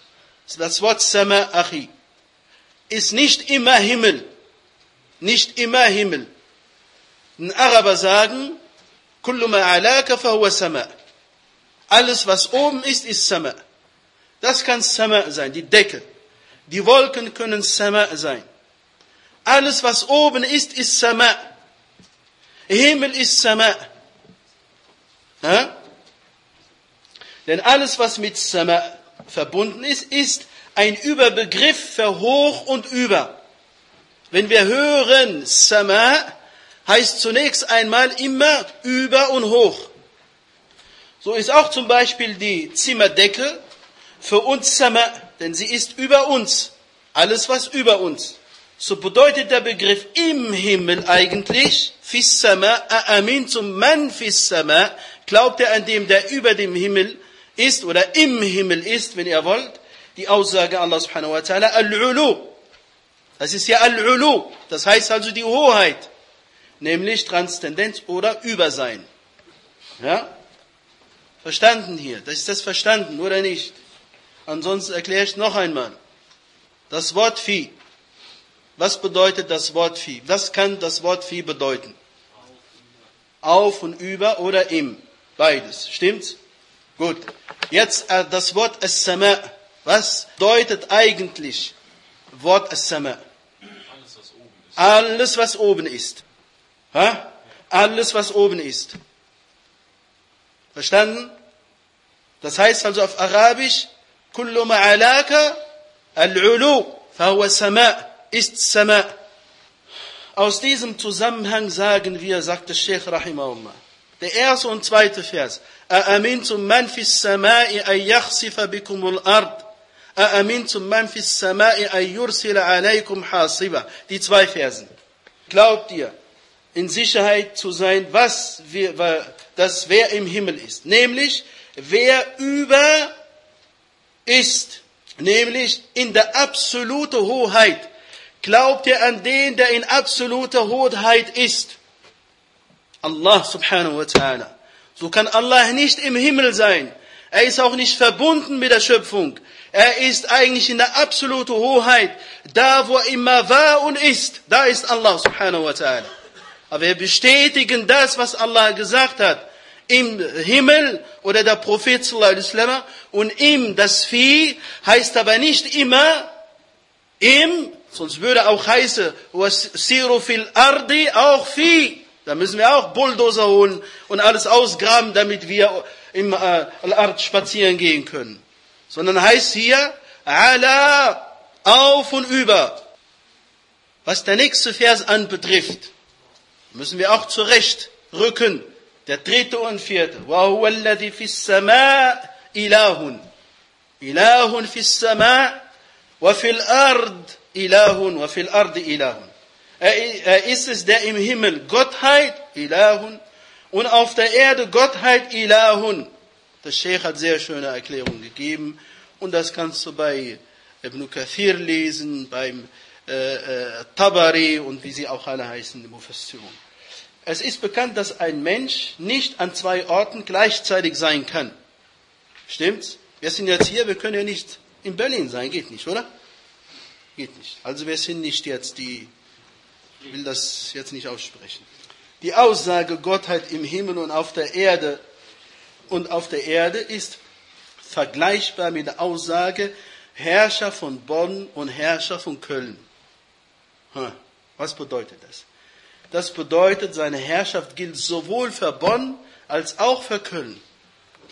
Achi, ist nicht immer Himmel. Nicht immer Himmel. Die Araber sagen, kullu ma alaka fahuwa sama. Alles, was oben ist, ist sama. Das kann sama sein, die Decke. Die Wolken können sama sein. Alles, was oben ist, ist sama. Himmel ist sama. Ja? Denn alles, was mit sama verbunden ist, ist ein Überbegriff für hoch und über. Wenn wir hören sama, heißt zunächst einmal immer über und hoch. So ist auch zum Beispiel die Zimmerdecke für uns sama, denn sie ist über uns. Alles, was über uns. So bedeutet der Begriff im Himmel eigentlich, fis sama, a'amintum man fis sama, glaubt er an dem, der über dem Himmel ist oder im Himmel ist, wenn ihr wollt, die Aussage Allah subhanahu wa ta'ala, al-ulu. Das ist ja al-ulu, das heißt also die Hoheit, nämlich Transzendenz oder Übersein. Ja? Verstanden hier? Ist das verstanden oder nicht? Ansonsten erkläre ich noch einmal. Das Wort fi. Was bedeutet das Wort fi? Was kann das Wort fi bedeuten? Auf und über oder im. Beides. Stimmt's? Gut. Jetzt das Wort as-sama. Was bedeutet eigentlich Wort as-sama? Alles, was oben ist. Ha? Alles, was oben ist. Verstanden? Das heißt also auf Arabisch, kullu ma'alaka al-ulu, fahuwa sama, ist sama. Aus diesem Zusammenhang sagen wir, sagt der Sheikh Rahimahullah, der erste und zweite Vers, أَأَمِنْتُمْ مَنْ فِي السَّمَاءِ أَنْ يَخْسِفَ بِكُمُ الْأَرْضِ أَأَمِنْتُمْ مَنْ فِي السَّمَاءِ أَنْ يُرْسِلَ عَلَيْكُمْ حَاصِبًا. Die zwei Versen. Glaubt ihr, in Sicherheit zu sein, wer im Himmel ist. Nämlich, wer über ist. Nämlich in der absoluten Hoheit. Glaubt ihr an den, der in absoluter Hoheit ist? Allah subhanahu wa ta'ala. So kann Allah nicht im Himmel sein. Er ist auch nicht verbunden mit der Schöpfung. Er ist eigentlich in der absoluten Hoheit. Da, wo er immer war und ist, da ist Allah subhanahu wa ta'ala. Aber wir bestätigen das, was Allah gesagt hat. Im Himmel oder der Prophet sallallahu alaihi wasallam und im, das Vieh, heißt aber nicht immer im, sonst würde auch heißen, wasiru fil ardi, auch Vieh. Da müssen wir auch Bulldozer holen und alles ausgraben, damit wir im Al-Ard spazieren gehen können. Sondern heißt hier, ala, auf und über. Was der nächste Vers anbetrifft, müssen wir auch zurecht rücken. Der dritte und vierte. وَهُوَ الَّذِي فِي السَّمَاءِ إِلَهٌ إِلَهٌ فِي السَّمَاءِ وَفِي الْأَرْضِ إِلَهٌ وَفِي الْأَرْضِ إِلَهٌ. Er ist es, der im Himmel Gottheit, Ilahun, und auf der Erde Gottheit, Ilahun. Der Sheikh hat sehr schöne Erklärungen gegeben, und das kannst du bei Ibn Kathir lesen, beim Tabari und wie sie auch alle heißen, die Mufassirun. Es ist bekannt, dass ein Mensch nicht an zwei Orten gleichzeitig sein kann. Stimmt's? Wir sind jetzt hier, wir können ja nicht in Berlin sein, geht nicht, oder? Geht nicht. Also wir sind nicht jetzt ich will das jetzt nicht aussprechen. Die Aussage Gottheit im Himmel und auf der Erde ist vergleichbar mit der Aussage Herrscher von Bonn und Herrscher von Köln. Was bedeutet das? Das bedeutet, seine Herrschaft gilt sowohl für Bonn als auch für Köln.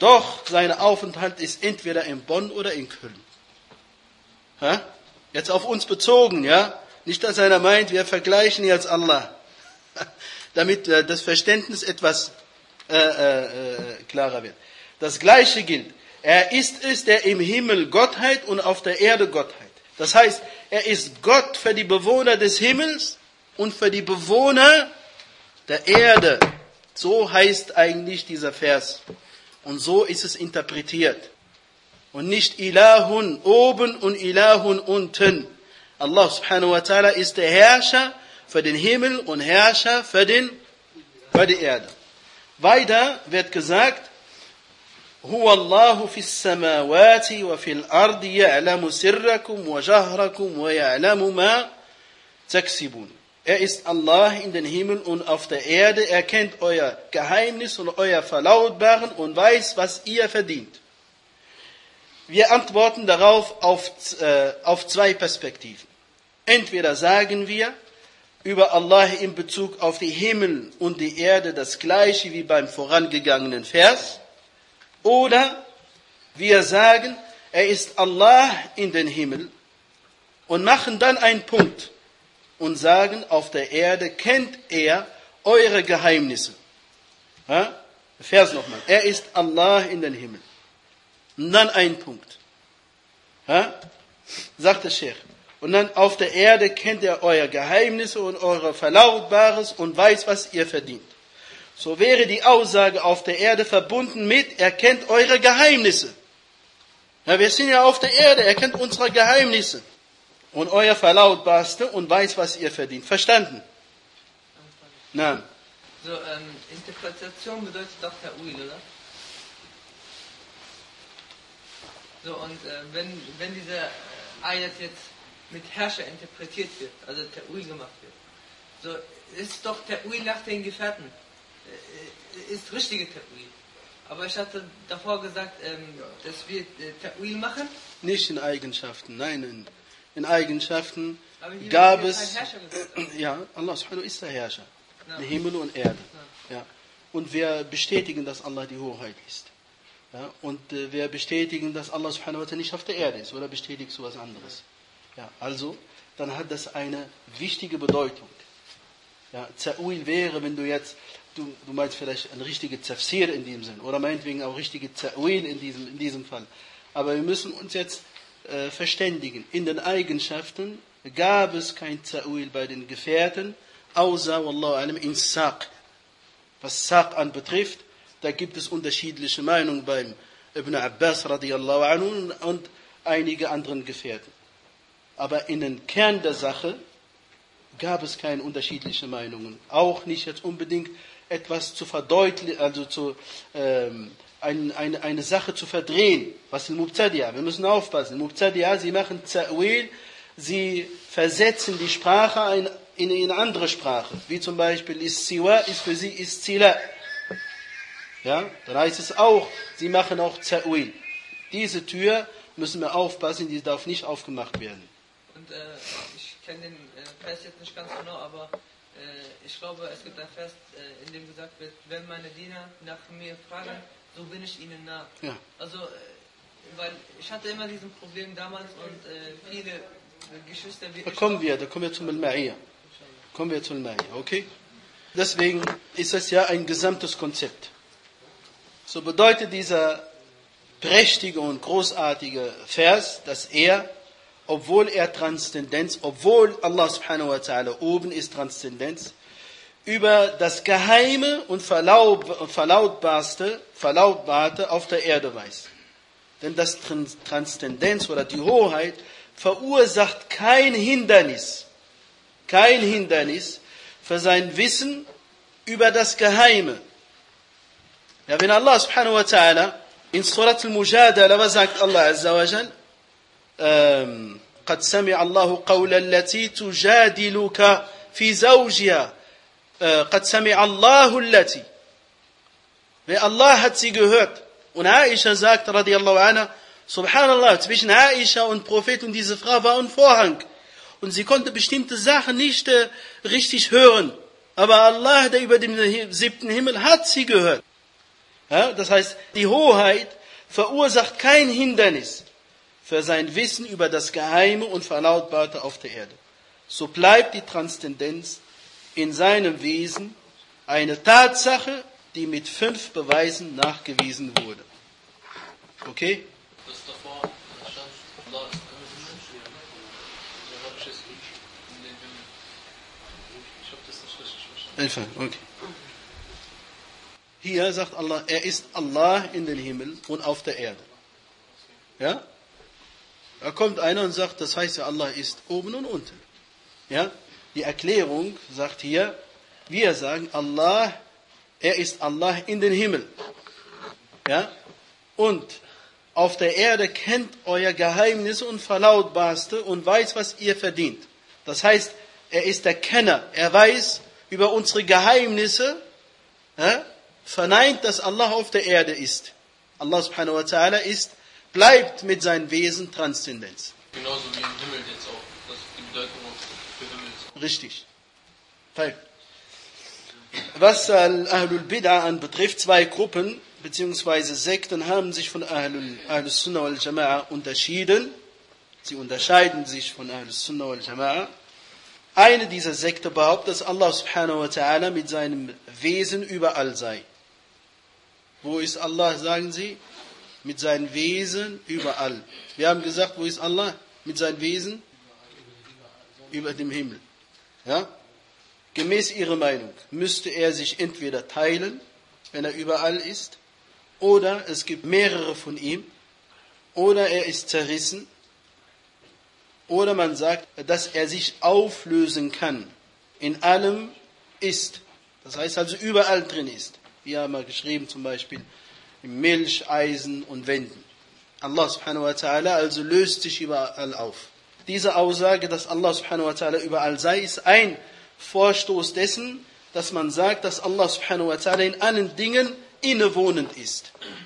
Doch sein Aufenthalt ist entweder in Bonn oder in Köln. Ha? Jetzt auf uns bezogen, ja? Nicht, dass einer meint, wir vergleichen jetzt Allah. Damit das Verständnis etwas klarer wird. Das Gleiche gilt. Er ist es, der im Himmel Gottheit und auf der Erde Gottheit. Das heißt, er ist Gott für die Bewohner des Himmels und für die Bewohner der Erde. So heißt eigentlich dieser Vers. Und so ist es interpretiert. Und nicht Ilahun oben und Ilahun unten. Allah subhanahu wa ta'ala ist der Herrscher für den Himmel und Herrscher für die Erde. Weiter wird gesagt, هو الله في السماوات وفي الأرض يعلم سركم وجهركم ويعلم ما تكسبون. Er ist Allah in den Himmel und auf der Erde. Er kennt euer Geheimnis und euer Verlautbaren und weiß, was ihr verdient. Wir antworten darauf auf zwei Perspektiven. Entweder sagen wir über Allah in Bezug auf die Himmel und die Erde das Gleiche wie beim vorangegangenen Vers. Oder wir sagen, er ist Allah in den Himmel und machen dann einen Punkt und sagen, auf der Erde kennt er eure Geheimnisse. Ja? Vers nochmal. Er ist Allah in den Himmel. Und dann ein Punkt. Ja? Sagt der Sheikh. Und dann auf der Erde kennt er eure Geheimnisse und eure Verlautbares und weiß, was ihr verdient. So wäre die Aussage auf der Erde verbunden mit, er kennt eure Geheimnisse. Ja, wir sind ja auf der Erde, er kennt unsere Geheimnisse. Und euer Verlautbarste und weiß, was ihr verdient. Verstanden? Nein. So, Interpretation bedeutet doch Ta'wil, oder? So, und wenn diese Ayat jetzt mit Herrscher interpretiert wird, also Ta'wil gemacht wird, so ist doch Ta'wil nach den Gefährten. Ist richtige Ta'wil. Aber ich hatte davor gesagt, dass wir Ta'wil machen. Nicht in Eigenschaften, nein, in Eigenschaften gab es, ja, Allah subhanahu ist der Herrscher, der Himmel und Erde. Ja. Und wir bestätigen, dass Allah die Hoheit ist. Ja. Und wir bestätigen, dass Allah subhanahu nicht auf der Erde ist, oder bestätigst du was anderes? Ja, also, dann hat das eine wichtige Bedeutung. Ja, Ta'wil wäre, wenn du jetzt, du meinst vielleicht ein richtiger Tafsir in diesem Sinn, oder meinetwegen auch richtige Ta'wil in diesem Fall. Aber wir müssen uns jetzt verständigen. In den Eigenschaften gab es kein Ta'wil bei den Gefährten, außer, wallahu alam, in Saq. Was Saq anbetrifft, da gibt es unterschiedliche Meinungen beim Ibn Abbas radiyallahu anhu und einige anderen Gefährten. Aber in den Kern der Sache gab es keine unterschiedlichen Meinungen. Auch nicht jetzt unbedingt etwas zu verdeutlichen, also eine Sache zu verdrehen, was in Mubtadi'a. Wir müssen aufpassen. Mubtadi'a, sie machen Ta'wil, sie versetzen die Sprache in eine andere Sprache. Wie zum Beispiel Istiwa ist für sie Istila. Ja, dann heißt es auch, sie machen auch Ta'wil. Diese Tür müssen wir aufpassen, die darf nicht aufgemacht werden. Und ich kenne den Vers jetzt nicht ganz genau, aber ich glaube, es gibt ein Vers, in dem gesagt wird, wenn meine Diener nach mir fragen, so bin ich ihnen nah. Ja. Also, weil ich hatte immer diesen Problem damals und viele Geschwister... Da kommen wir zum Al-Ma'iyya. Kommen wir zum Al-Ma'iyya, okay? Deswegen ist es ja ein gesamtes Konzept. So bedeutet dieser prächtige und großartige Vers, dass er, obwohl Allah subhanahu wa ta'ala oben ist Transzendenz, über das Geheime und Verlautbarte auf der Erde weiß. Denn das Transzendenz oder die Hoheit verursacht kein Hindernis für sein Wissen über das Geheime. Ja, wenn Allah subhanahu wa ta'ala in Surat al-Mujadala, was sagt Allah azza wa jal? قد سمع الله قول التي تجادلك في زوجها قد سمع الله التي. Wer Allah hat sie gehört. Und Aisha sagt, radiallahu anha, subhanallah, zwischen Aisha und Prophet und diese Frau war ein Vorhang. Und sie konnte bestimmte Sachen nicht richtig hören. Aber Allah, der über dem 7. Himmel, hat sie gehört. Ja, das heißt, die Hoheit verursacht kein Hindernis für sein Wissen über das Geheime und Verlautbarte auf der Erde. So bleibt die Transzendenz in seinem Wesen eine Tatsache, die mit 5 Beweisen nachgewiesen wurde. Okay? Das davor stand, Allah ist im Himmel. So habe ich es in den Himmel. Ich habe das nicht richtig verstanden. Okay. Hier sagt Allah, er ist Allah in den Himmel und auf der Erde. Ja? Da kommt einer und sagt, das heißt ja, Allah ist oben und unten. Ja? Die Erklärung sagt hier, wir sagen, Allah, er ist Allah in den Himmel. Ja? Und auf der Erde kennt euer Geheimnisse und Verlautbarste und weiß, was ihr verdient. Das heißt, er ist der Kenner. Er weiß über unsere Geheimnisse, ja? Verneint, dass Allah auf der Erde ist. Allah subhanahu wa ta'ala bleibt mit seinem Wesen Transzendenz. Genauso wie im Himmel jetzt auch. Das ist die Bedeutung auch für Himmel. Richtig. Was Ahlul Bid'ah anbetrifft, 2 Gruppen bzw. Sekten haben sich von Ahlus Sunnah wal Jama'a unterschieden. Sie unterscheiden sich von Ahlus Sunnah wal Jama'a. Eine dieser Sekten behauptet, dass Allah subhanahu wa ta'ala mit seinem Wesen überall sei. Wo ist Allah, sagen sie? Mit seinem Wesen überall. Wir haben gesagt, wo ist Allah? Mit seinem Wesen? Über dem Himmel. Ja? Gemäß ihrer Meinung müsste er sich entweder teilen, wenn er überall ist, oder es gibt mehrere von ihm, oder er ist zerrissen, oder man sagt, dass er sich auflösen kann, in allem ist. Das heißt also überall drin ist. Wir haben mal geschrieben zum Beispiel in Milch, Eisen und Wänden. Allah subhanahu wa ta'ala also löst sich überall auf. Diese Aussage, dass Allah subhanahu wa ta'ala überall sei, ist ein Vorstoß dessen, dass man sagt, dass Allah subhanahu wa ta'ala in allen Dingen innewohnend ist.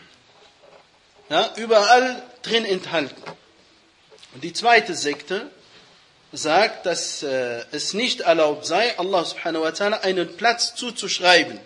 Ja, überall drin enthalten. Und die zweite Sekte sagt, dass es nicht erlaubt sei, Allah subhanahu wa ta'ala einen Platz zuzuschreiben.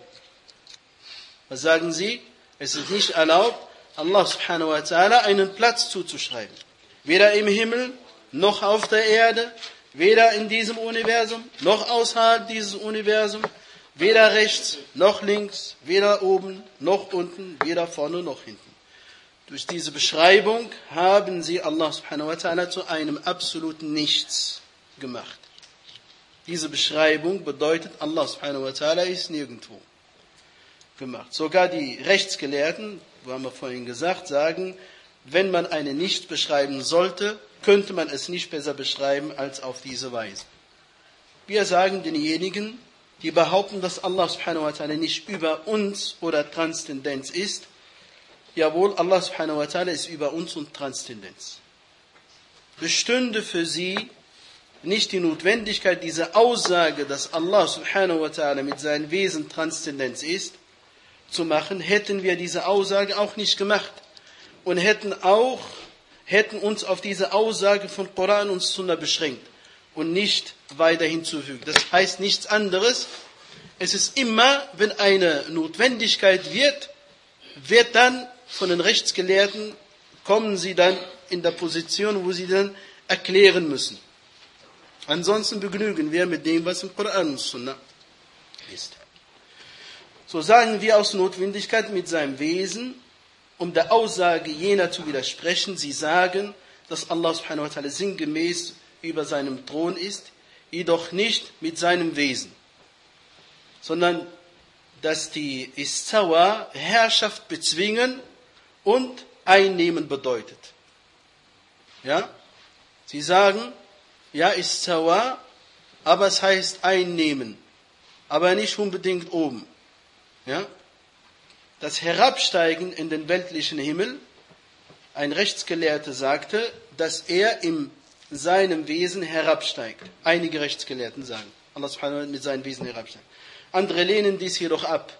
Was sagen sie? Es ist nicht erlaubt, Allah subhanahu wa ta'ala einen Platz zuzuschreiben. Weder im Himmel, noch auf der Erde, weder in diesem Universum, noch außerhalb dieses Universums, weder rechts, noch links, weder oben, noch unten, weder vorne, noch hinten. Durch diese Beschreibung haben sie Allah subhanahu wa ta'ala zu einem absoluten Nichts gemacht. Diese Beschreibung bedeutet, Allah subhanahu wa ta'ala ist nirgendwo gemacht. Sogar die Rechtsgelehrten, wo haben wir vorhin gesagt, sagen, wenn man eine nicht beschreiben sollte, könnte man es nicht besser beschreiben als auf diese Weise. Wir sagen denjenigen, die behaupten, dass Allah subhanahu wa ta'ala nicht über uns oder Transzendenz ist, jawohl, Allah subhanahu wa ta'ala ist über uns und Transzendenz. Bestünde für sie nicht die Notwendigkeit, diese Aussage, dass Allah subhanahu wa ta'ala mit seinem Wesen Transzendenz ist, zu machen, hätten wir diese Aussage auch nicht gemacht und hätten uns auf diese Aussage von Koran und Sunna beschränkt und nicht weiter hinzufügen. Das heißt nichts anderes. Es ist immer, wenn eine Notwendigkeit wird dann von den Rechtsgelehrten, kommen sie dann in der Position, wo sie dann erklären müssen. Ansonsten begnügen wir mit dem, was im Koran und Sunna ist. So sagen wir aus Notwendigkeit mit seinem Wesen, um der Aussage jener zu widersprechen. Sie sagen, dass Allah subhanahu wa ta'ala sinngemäß über seinem Thron ist, jedoch nicht mit seinem Wesen, sondern dass die Istawa Herrschaft bezwingen und einnehmen bedeutet. Ja? Sie sagen, ja, Istawa, aber es heißt einnehmen, aber nicht unbedingt oben. Ja? Das Herabsteigen in den weltlichen Himmel, ein Rechtsgelehrter sagte, dass er in seinem Wesen herabsteigt. Einige Rechtsgelehrten sagen, Allah subhanahu wa ta'ala mit seinem Wesen herabsteigt. Andere lehnen dies jedoch ab,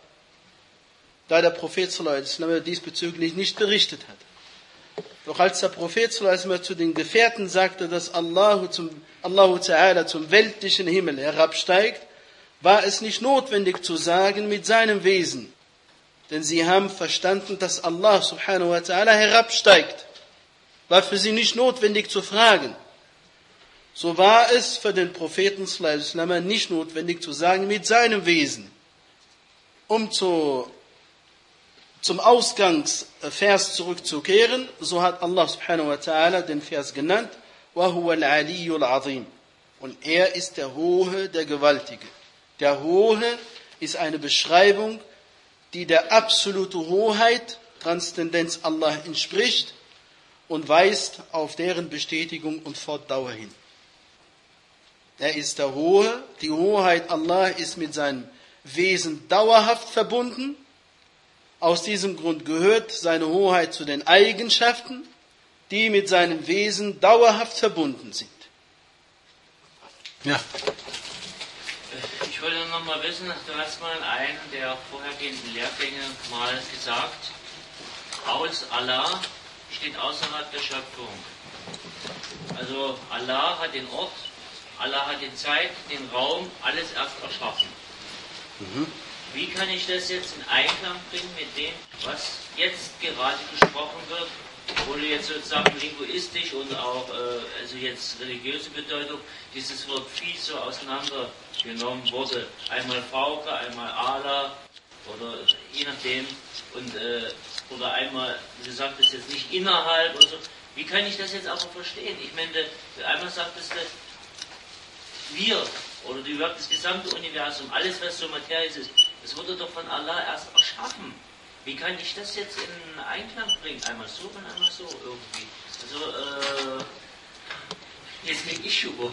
da der Prophet sallallahu alaihi wasallam diesbezüglich nicht berichtet hat. Doch als der Prophet sallallahu alaihi wasallam zu den Gefährten sagte, dass Allah ta'ala zum weltlichen Himmel herabsteigt, war es nicht notwendig zu sagen mit seinem Wesen, denn sie haben verstanden, dass Allah subhanahu wa ta'ala herabsteigt. War für sie nicht notwendig zu fragen. So war es für den Propheten sallallahu alaihi wasallam nicht notwendig zu sagen, mit seinem Wesen. Zum Ausgangsvers zurückzukehren, so hat Allah subhanahu wa ta'ala den Vers genannt, وَهُوَ الْعَلِيُّ الْعَظِيمُ. Und er ist der Hohe, der Gewaltige. Der Hohe ist eine Beschreibung, die der absolute Hoheit, Transzendenz Allah entspricht und weist auf deren Bestätigung und Fortdauer hin. Er ist der Hohe, die Hoheit Allah ist mit seinem Wesen dauerhaft verbunden. Aus diesem Grund gehört seine Hoheit zu den Eigenschaften, die mit seinem Wesen dauerhaft verbunden sind. Ja. Ich wollte noch mal wissen, du hast mal in einem der vorhergehenden Lehrgänge mal gesagt, aus Allah steht außerhalb der Schöpfung. Also Allah hat den Ort, Allah hat die Zeit, den Raum, alles erst erschaffen. Wie kann ich das jetzt in Einklang bringen mit dem, was jetzt gerade gesprochen wird, wo du jetzt sozusagen linguistisch und auch also jetzt religiöse Bedeutung dieses Wort Vieh so auseinandergenommen wurde. Einmal Fauke, einmal Allah oder je nachdem und oder einmal, du sagtest jetzt nicht innerhalb oder so. Wie kann ich das jetzt aber verstehen? Ich meine, einmal sagtest du wir oder du überhaupt das gesamte Universum, alles was so Materie ist, das wurde doch von Allah erst erschaffen. Wie kann ich das jetzt in Einklang bringen? Einmal so und einmal so irgendwie. Also, jetzt bin ich Schuhe.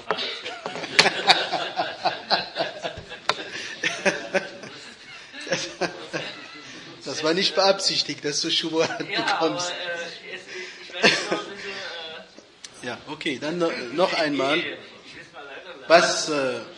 Das war nicht beabsichtigt, dass du Schuhe bekommst. Ja, aber ich weiß nicht, ob ja, okay, dann noch einmal. Was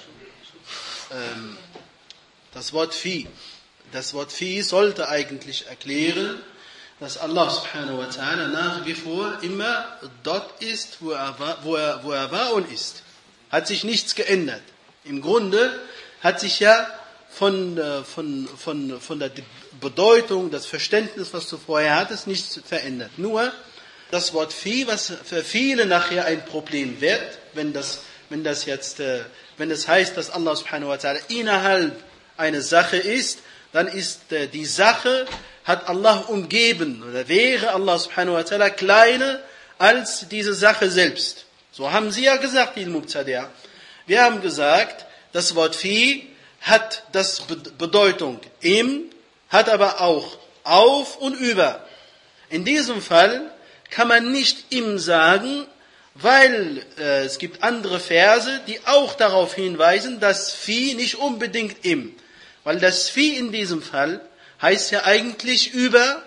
das Wort Vieh. Das Wort Vieh sollte eigentlich erklären, dass Allah subhanahu wa ta'ala nach wie vor immer dort ist, wo er war und ist. Hat sich nichts geändert. Im Grunde hat sich ja von der Bedeutung, das Verständnis, was du vorher hattest, nichts verändert. Nur das Wort Vieh, was für viele nachher ein Problem wird, wenn es heißt, dass Allah subhanahu wa ta'ala innerhalb einer Sache ist, dann ist die Sache, hat Allah umgeben, oder wäre Allah subhanahu wa ta'ala kleiner als diese Sache selbst. So haben sie ja gesagt, die Mubtadi'a. Wir haben gesagt, das Wort Vieh hat das Bedeutung im, hat aber auch auf und über. In diesem Fall kann man nicht im sagen, weil es gibt andere Verse, die auch darauf hinweisen, dass Vieh nicht unbedingt im. Weil das Vieh in diesem Fall heißt ja eigentlich über,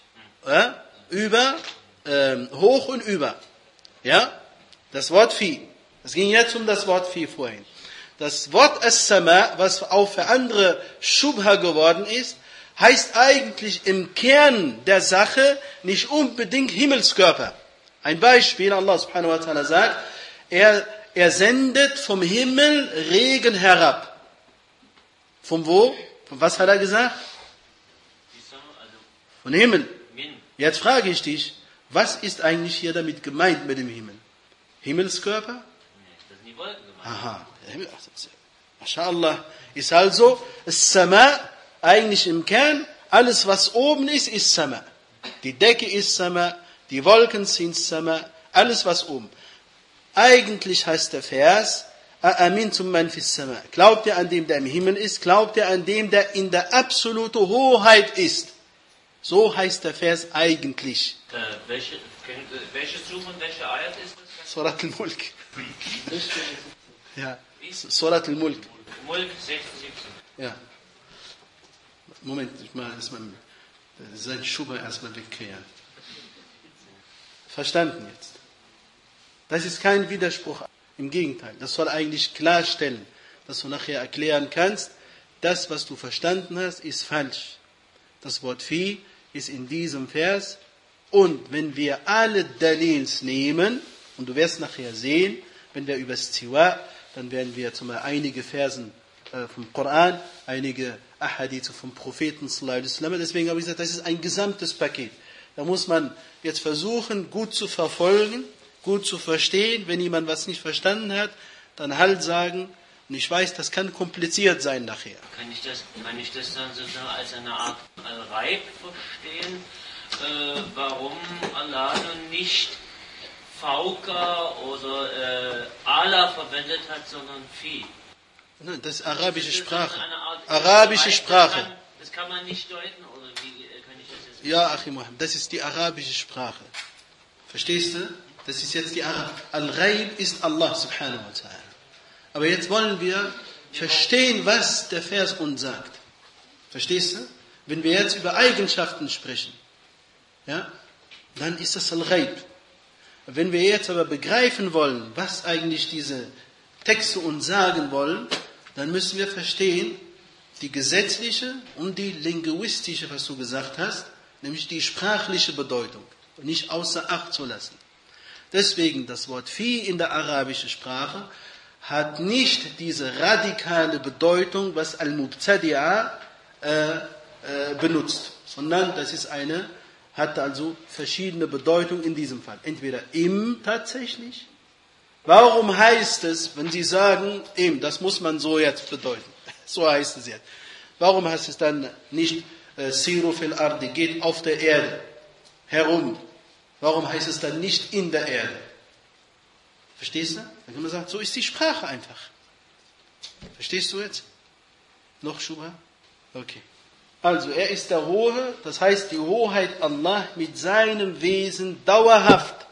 hoch und über. Ja? Das Wort Vieh. Es ging jetzt um das Wort Vieh vorhin. Das Wort As-Sama, was auch für andere Schubha geworden ist, heißt eigentlich im Kern der Sache nicht unbedingt Himmelskörper. Ein Beispiel, Allah subhanahu wa ta'ala sagt, er sendet vom Himmel Regen herab. Von wo? Von was hat er gesagt? Von Himmel. Jetzt frage ich dich, was ist eigentlich hier damit gemeint mit dem Himmel? Himmelskörper? das sind die Wolken gemeint. Aha. MashaAllah. Ist also Sama, eigentlich im Kern, alles was oben ist Sama. Die Decke ist Sama, die Wolken sind Sama, alles was oben. Eigentlich heißt der Vers, A'amintum man fis Sama. Glaubt ihr an dem, der im Himmel ist? Glaubt ihr an dem, der in der absolute Hoheit ist? So heißt der Vers eigentlich. Welche Suche und welche Ayat ist das? Surat al-Mulk. Ja, Surat al-Mulk. Mulk 16, 17. Ja. Moment, ich mal erstmal sein Schuber erstmal wegklären. Verstanden jetzt? Das ist kein Widerspruch. Im Gegenteil, das soll eigentlich klarstellen, dass du nachher erklären kannst, das, was du verstanden hast, ist falsch. Das Wort Vieh ist in diesem Vers. Und wenn wir alle Dalils nehmen, und du wirst nachher sehen, wenn wir über Stiwa, dann werden wir zum Beispiel einige Versen vom Koran, einige Ahadithe vom Propheten sallallahu alaihi wasallam. Deswegen habe ich gesagt, das ist ein gesamtes Paket. Da muss man jetzt versuchen, gut zu verfolgen, gut zu verstehen. Wenn jemand was nicht verstanden hat, dann halt sagen. Und ich weiß, das kann kompliziert sein nachher. Kann ich das dann sozusagen als eine Art Reib verstehen, warum Allah nun nicht Fauka oder Allah verwendet hat, sondern Fi? Nein, das ist arabische Das ist Sprache. eine Art Arabische Reib, Sprache. Das kann man nicht deuten, oder wie kann ich das jetzt? Ja, Achim Mohammed, das ist die arabische Sprache. Verstehst du? Das ist jetzt die Arabische. Al-Ghaib ist Allah subhanahu wa ta'ala. Aber jetzt wollen wir verstehen, was der Vers uns sagt. Verstehst du? Wenn wir jetzt über Eigenschaften sprechen, ja, dann ist das Al-Ghaib. Wenn wir jetzt aber begreifen wollen, was eigentlich diese Texte uns sagen wollen, dann müssen wir verstehen, die gesetzliche und die linguistische, was du gesagt hast, nämlich die sprachliche Bedeutung, nicht außer Acht zu lassen. Deswegen das Wort Fi in der arabischen Sprache hat nicht diese radikale Bedeutung, was Al-Mubtadi'a benutzt, sondern das ist hat also verschiedene Bedeutungen in diesem Fall. Entweder im tatsächlich. Warum heißt es, wenn Sie sagen, im, das muss man so jetzt bedeuten. So heißt es jetzt. Warum heißt es dann nicht Siru fil Ardi, geht auf der Erde herum? Warum heißt es dann nicht in der Erde? Verstehst du? Dann kann man sagen, so ist die Sprache einfach. Verstehst du jetzt? Noch Schubha? Okay. Also, er ist der Hohe, das heißt die Hoheit Allah mit seinem Wesen dauerhaft.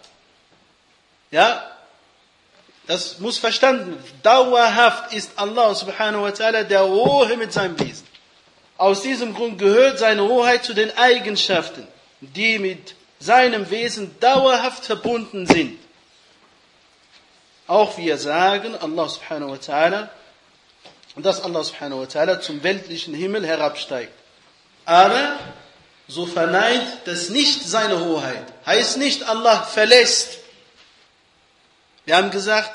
Ja? Das muss verstanden werden. Dauerhaft ist Allah subhanahu wa ta'ala der Hohe mit seinem Wesen. Aus diesem Grund gehört seine Hoheit zu den Eigenschaften, die mit seinem Wesen dauerhaft verbunden sind. Auch wir sagen, Allah subhanahu wa ta'ala, dass Allah subhanahu wa ta'ala zum weltlichen Himmel herabsteigt. Aber so verneint das nicht seine Hoheit. Heißt nicht, Allah verlässt. Wir haben gesagt,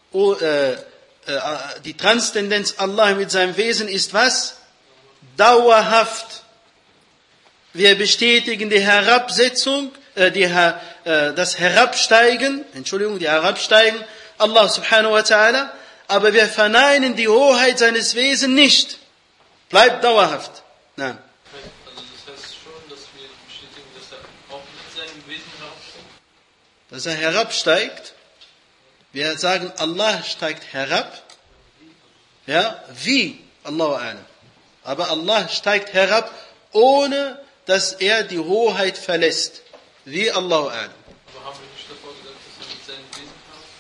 die Transzendenz Allah mit seinem Wesen ist was? Dauerhaft. Wir bestätigen die Herabsetzung, das Herabsteigen, die Herabsteigen Allah subhanahu wa ta'ala, aber wir verneinen die Hoheit seines Wesens nicht. Bleibt dauerhaft. Nein. Also das heißt schon, dass wir bestätigen, dass er auch mit seinem Wesen herabsteigt? Dass er herabsteigt. Wir sagen, Allah steigt herab. Ja, wie? Allahu a'lam. Aber Allah steigt herab, ohne dass er die Hoheit verlässt. Wie? Allahu a'lam. Aber haben wir nicht davor gesagt, dass er mit seinem Wesen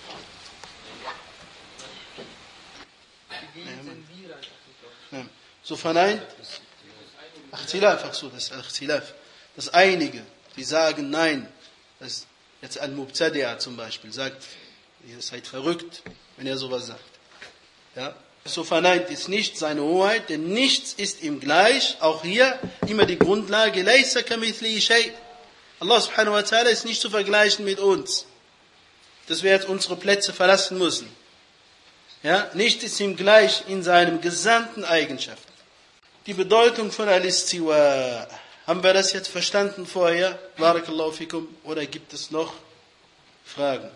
herabsteigt? So verneint. Ikhtilaf, das Ikhtilaf. Das Einige, die sagen, nein, das jetzt Al-Mubtadi'a zum Beispiel sagt, ihr seid verrückt, wenn er sowas sagt. Ja? So verneint ist nicht seine Hoheit, denn nichts ist ihm gleich. Auch hier immer die Grundlage, Laysa kamithlihi shay'. Allah subhanahu wa ta'ala ist nicht zu vergleichen mit uns, dass wir jetzt unsere Plätze verlassen müssen. Ja? Nichts ist ihm gleich in seinen gesamten Eigenschaften. Die Bedeutung von Al-Istiwa. Haben wir das jetzt verstanden vorher? Barakallahu fikum. Oder gibt es noch Fragen?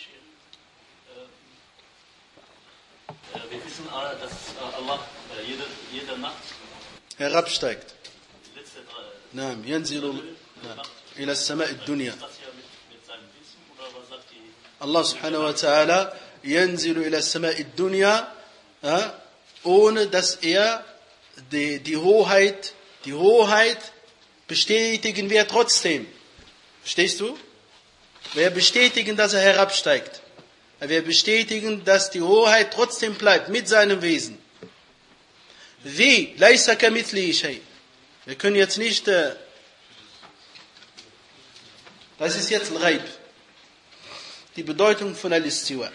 Wir wissen, dass Allah jede Nacht herabsteigt. die letzte Naam, yanzilu ila as-sama'i ad-dunya. Ist das ja mit seinem Wissen oder was sagt die? Allah subhanahu wa ta'ala yanzilu ila as-sama'i ad-dunya, ohne dass er die Hoheit bestätigen wir trotzdem. Verstehst du? Wir bestätigen, dass er herabsteigt. Wir bestätigen, dass die Hoheit trotzdem bleibt mit seinem Wesen. Wie? Laysa kamithlihi shay'. Wir können jetzt nicht, das ist jetzt Al-Ghaib. Die Bedeutung von Al-Istiwa.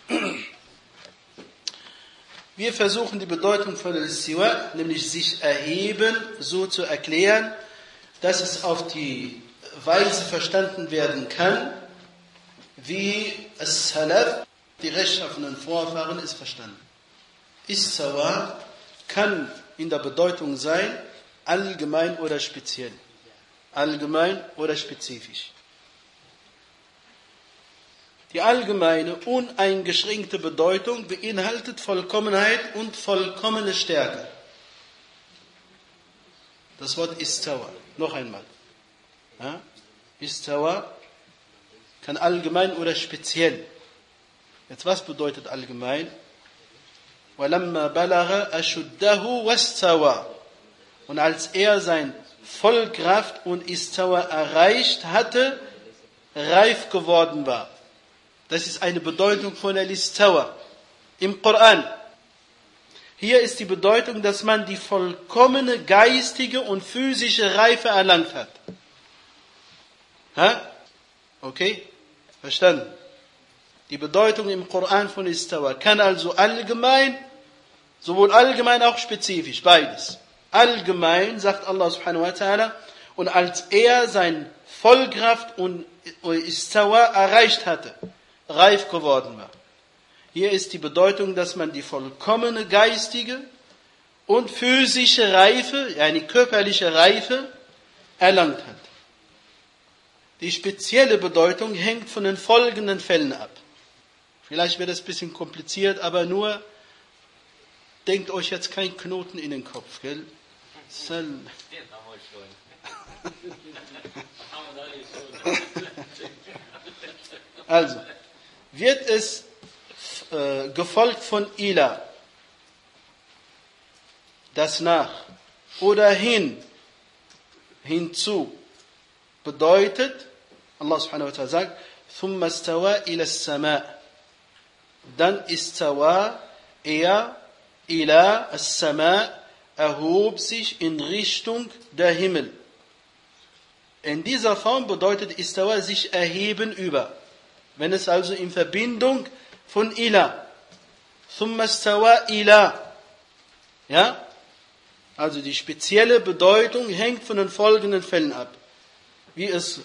Wir versuchen die Bedeutung von Al-Istiwa, nämlich sich erheben, so zu erklären, dass es auf die Weise verstanden werden kann, wie As-Salaf, die rechtschaffenen Vorfahren, es verstanden. Istawa kann in der Bedeutung sein, allgemein oder speziell. Allgemein oder spezifisch. Die allgemeine, uneingeschränkte Bedeutung beinhaltet Vollkommenheit und vollkommene Stärke. Das Wort Istawa. Noch einmal. Ja? Istawa kann allgemein oder speziell. Jetzt, was bedeutet allgemein? وَلَمَّا بَلَغَ أَشُدَّهُ وَاسْتَوَى. Und als er sein Vollkraft und Istawa erreicht hatte, reif geworden war. Das ist eine Bedeutung von Al-Istawa im Koran. Hier ist die Bedeutung, dass man die vollkommene geistige und physische Reife erlangt hat. Ha? Okay? Verstanden? Die Bedeutung im Koran von Istawa kann also allgemein, sowohl allgemein auch spezifisch, beides. Allgemein, sagt Allah subhanahu wa ta'ala, und als er sein Vollkraft und Istawa erreicht hatte, reif geworden war. Hier ist die Bedeutung, dass man die vollkommene geistige und physische Reife, eine körperliche Reife, erlangt hat. Die spezielle Bedeutung hängt von den folgenden Fällen ab. Vielleicht wird das ein bisschen kompliziert, aber nur denkt euch jetzt kein Knoten in den Kopf, gell? Also, wird es gefolgt von ila, das nach oder hinzu, bedeutet, Allah subhanahu wa ta'ala sagt, ثُمَّ اسْتَوَى إِلَى السَّمَاءِ. Dann istawa, er, ila, as-sama, erhob sich in Richtung der Himmel. In dieser Form bedeutet istawa sich erheben über. Wenn es also in Verbindung von ila, thumma istawa ila, ja, also die spezielle Bedeutung hängt von den folgenden Fällen ab. Wie es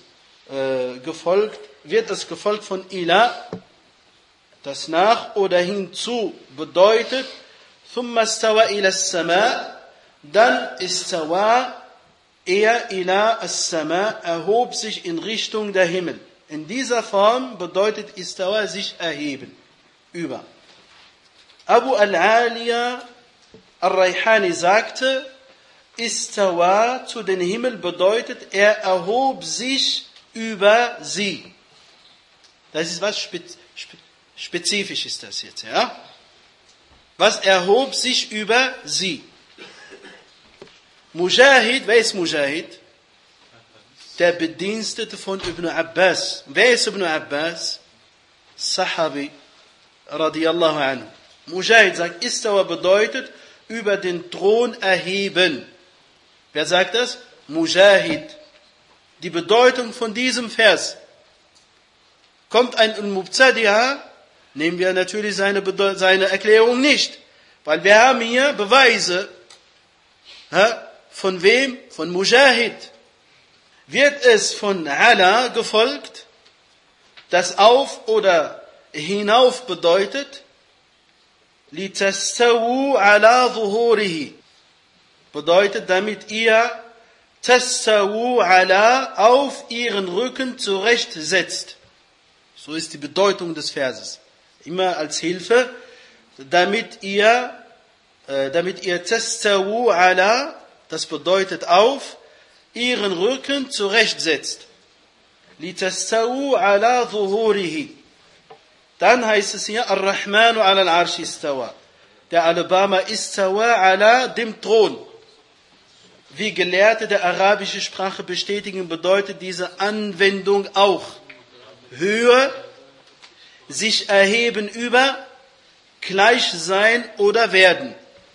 wird es gefolgt von ila, das nach oder hinzu bedeutet, thumma istawa ila as-sama, dann istawa, er ila as-sama, erhob sich in Richtung der Himmel. In dieser Form bedeutet istawa sich erheben, über. Abu al-Aliya al-Rayhani sagte, istawa zu den Himmel bedeutet, er erhob sich über sie. Das ist was spezifisch ist das jetzt, ja? Was erhob sich über sie? Mujahid, wer ist Mujahid? Der Bedienstete von Ibn Abbas. Wer ist Ibn Abbas? Sahabi, radiyallahu anhu. Mujahid sagt, istawa bedeutet, über den Thron erheben. Wer sagt das? Mujahid. Die Bedeutung von diesem Vers. Kommt ein Mubtadi'a, nehmen wir natürlich seine Erklärung nicht. Weil wir haben hier Beweise. Von wem? Von Mujahid. Wird es von Ala gefolgt, das auf oder hinauf bedeutet? لِتَسْتَوُوا عَلَى ظُهُورِهِ bedeutet, damit ihr تَسْتَوُوا عَلَى auf ihren Rücken zurechtsetzt. So ist die Bedeutung des Verses. Immer als Hilfe, damit ihr تَسْتَوُوا عَلَى, das bedeutet auf, ihren Rücken zurechtsetzt. لِتَسْتَوُوا عَلَى ظُهُورِهِ. Dann heißt es hier, Ar-Rahmanu ala al-Arsh istawa. Der Alabama istawa ala dem Thron. Wie Gelehrte der arabischen Sprache bestätigen, bedeutet diese Anwendung auch Höhe, sich erheben über, gleich sein oder werden.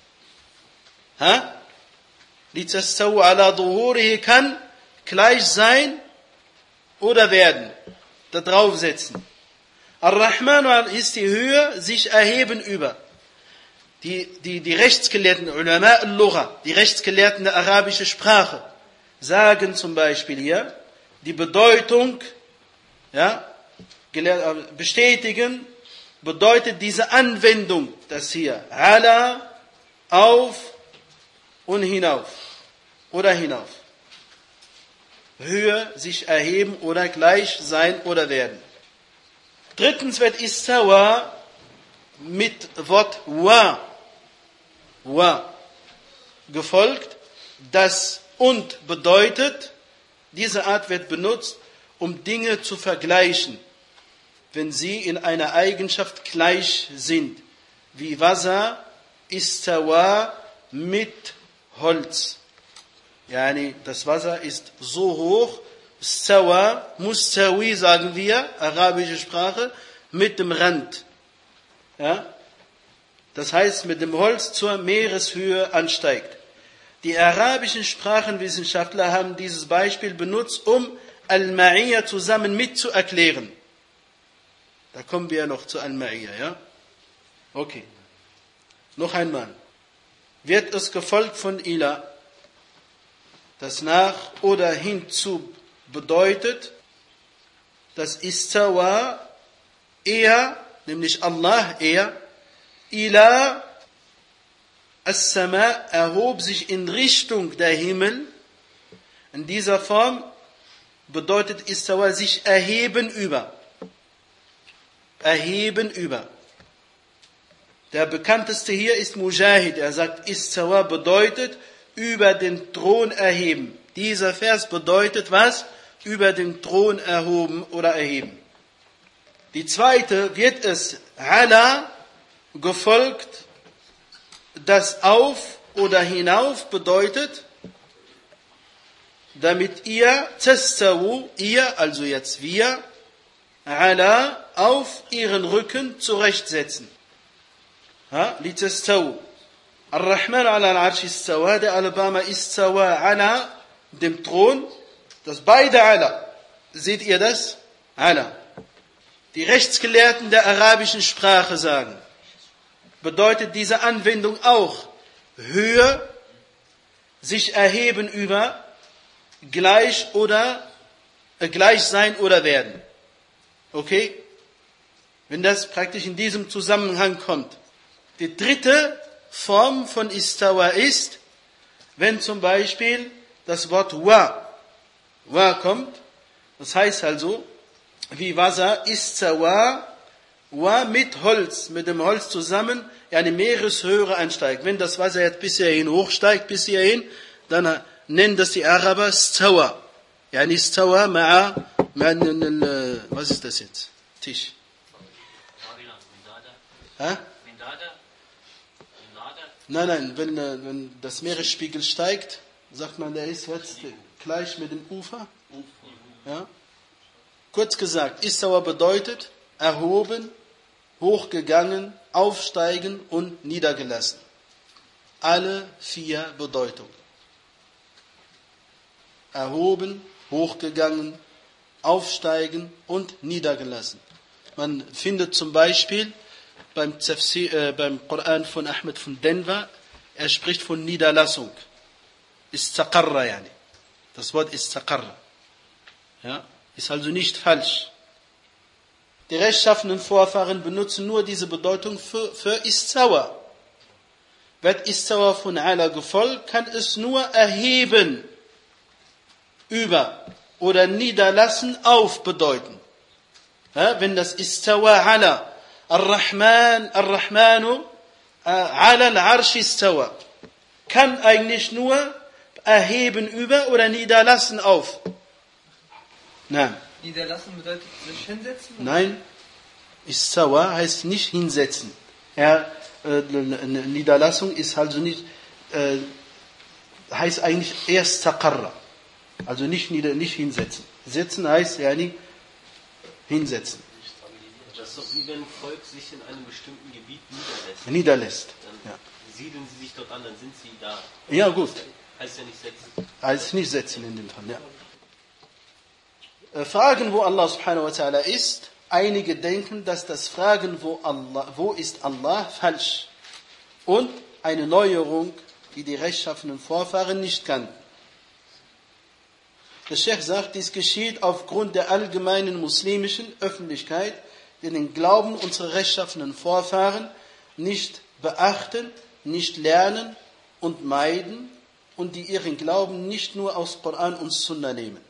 Litastawu ala dhuhurihi kann gleich sein oder werden. Da draufsetzen. Ar-Rahman ist die Höhe, sich erheben über. Die Rechtsgelehrten, Ulama al-Lugha, die Rechtsgelehrten der arabischen Sprache, sagen zum Beispiel hier, die Bedeutung, ja, bestätigen, bedeutet diese Anwendung, dass hier ala, auf, und hinauf. Oder hinauf. Höher sich erheben oder gleich sein oder werden. Drittens wird istawa mit Wort wa gefolgt. Das und bedeutet, diese Art wird benutzt, um Dinge zu vergleichen, wenn sie in einer Eigenschaft gleich sind. Wie Wasser istawa mit Holz. Yani das Wasser ist so hoch, stawa, mustawi sagen wir, arabische Sprache, mit dem Rand. Ja? Das heißt, mit dem Holz zur Meereshöhe ansteigt. Die arabischen Sprachenwissenschaftler haben dieses Beispiel benutzt, um Al-Ma'iyya zusammen mit zu erklären. Da kommen wir ja noch zu Al-Ma'iyya, ja? Okay. Noch einmal. Wird es gefolgt von ila, das nach oder hinzu bedeutet, das istawa eher, nämlich Allah eher, ila as-sama erhob sich in Richtung der Himmel. In dieser Form bedeutet istawa sich erheben über. Erheben über. Der bekannteste hier ist Mujahid. Er sagt, istawa bedeutet über den Thron erheben. Dieser Vers bedeutet was? Über den Thron erhoben oder erheben. Die zweite wird es ala gefolgt, das auf oder hinauf bedeutet, damit ihr tastawu, ihr, also jetzt wir, ala, auf ihren Rücken zurechtsetzen. Litastawu. Ar-Rahman ala al-Arsh istawa, der Alabama istawa ala dem Thron, das beide ala. Seht ihr das? Ala. Die Rechtsgelehrten der arabischen Sprache sagen, bedeutet diese Anwendung auch Höhe, sich erheben über, gleich sein oder werden. Okay? Wenn das praktisch in diesem Zusammenhang kommt. Die dritte Form von istawa ist, wenn zum Beispiel das Wort wa kommt, das heißt also, wie Wasser istawa, wa mit Holz, mit dem Holz zusammen, eine Meereshöhe ansteigt. Wenn das Wasser jetzt bis hierhin hochsteigt, bis hierhin, dann nennen das die Araber stawa. Yani stawa ma'a, was ist das jetzt? Tisch. Nein, wenn das Meeresspiegel steigt, sagt man, der ist jetzt gleich mit dem Ufer. Ja? Kurz gesagt, istawa bedeutet erhoben, hochgegangen, aufsteigen und niedergelassen. Alle 4 Bedeutungen. Erhoben, hochgegangen, aufsteigen und niedergelassen. Man findet zum Beispiel beim Koran von Ahmed von Denver, er spricht von Niederlassung. Istaqarra yani. Das Wort istaqarra. Ja, ist also nicht falsch. Die rechtschaffenen Vorfahren benutzen nur diese Bedeutung für istawa. Wird istawa von ala gefolgt, kann es nur erheben, über oder niederlassen auf bedeuten. Ja, wenn das istawa ala, Ar-Rahmanu ala al-Arsh istawa, kann eigentlich nur erheben über oder niederlassen auf. Nein. Niederlassen bedeutet sich hinsetzen? Nein, istawa heißt nicht hinsetzen. Niederlassung ist also nicht, heißt eigentlich erst taqarra. Also nicht hinsetzen. Sitzen heißt ja nicht hinsetzen. Das ist doch wie wenn ein Volk sich in einem bestimmten Gebiet niederlässt. Dann siedeln sie sich dort an, dann sind sie da. Ja, gut. Heißt ja nicht setzen. Heißt nicht setzen in dem Fall, ja. Fragen, wo Allah subhanahu wa ta'ala ist. Einige denken, dass das Fragen, wo ist Allah, falsch. Und eine Neuerung, die die rechtschaffenen Vorfahren nicht kannten. Der Sheikh sagt, dies geschieht aufgrund der allgemeinen muslimischen Öffentlichkeit, die den Glauben unserer rechtschaffenen Vorfahren nicht beachten, nicht lernen und meiden und die ihren Glauben nicht nur aus Koran und Sunna nehmen.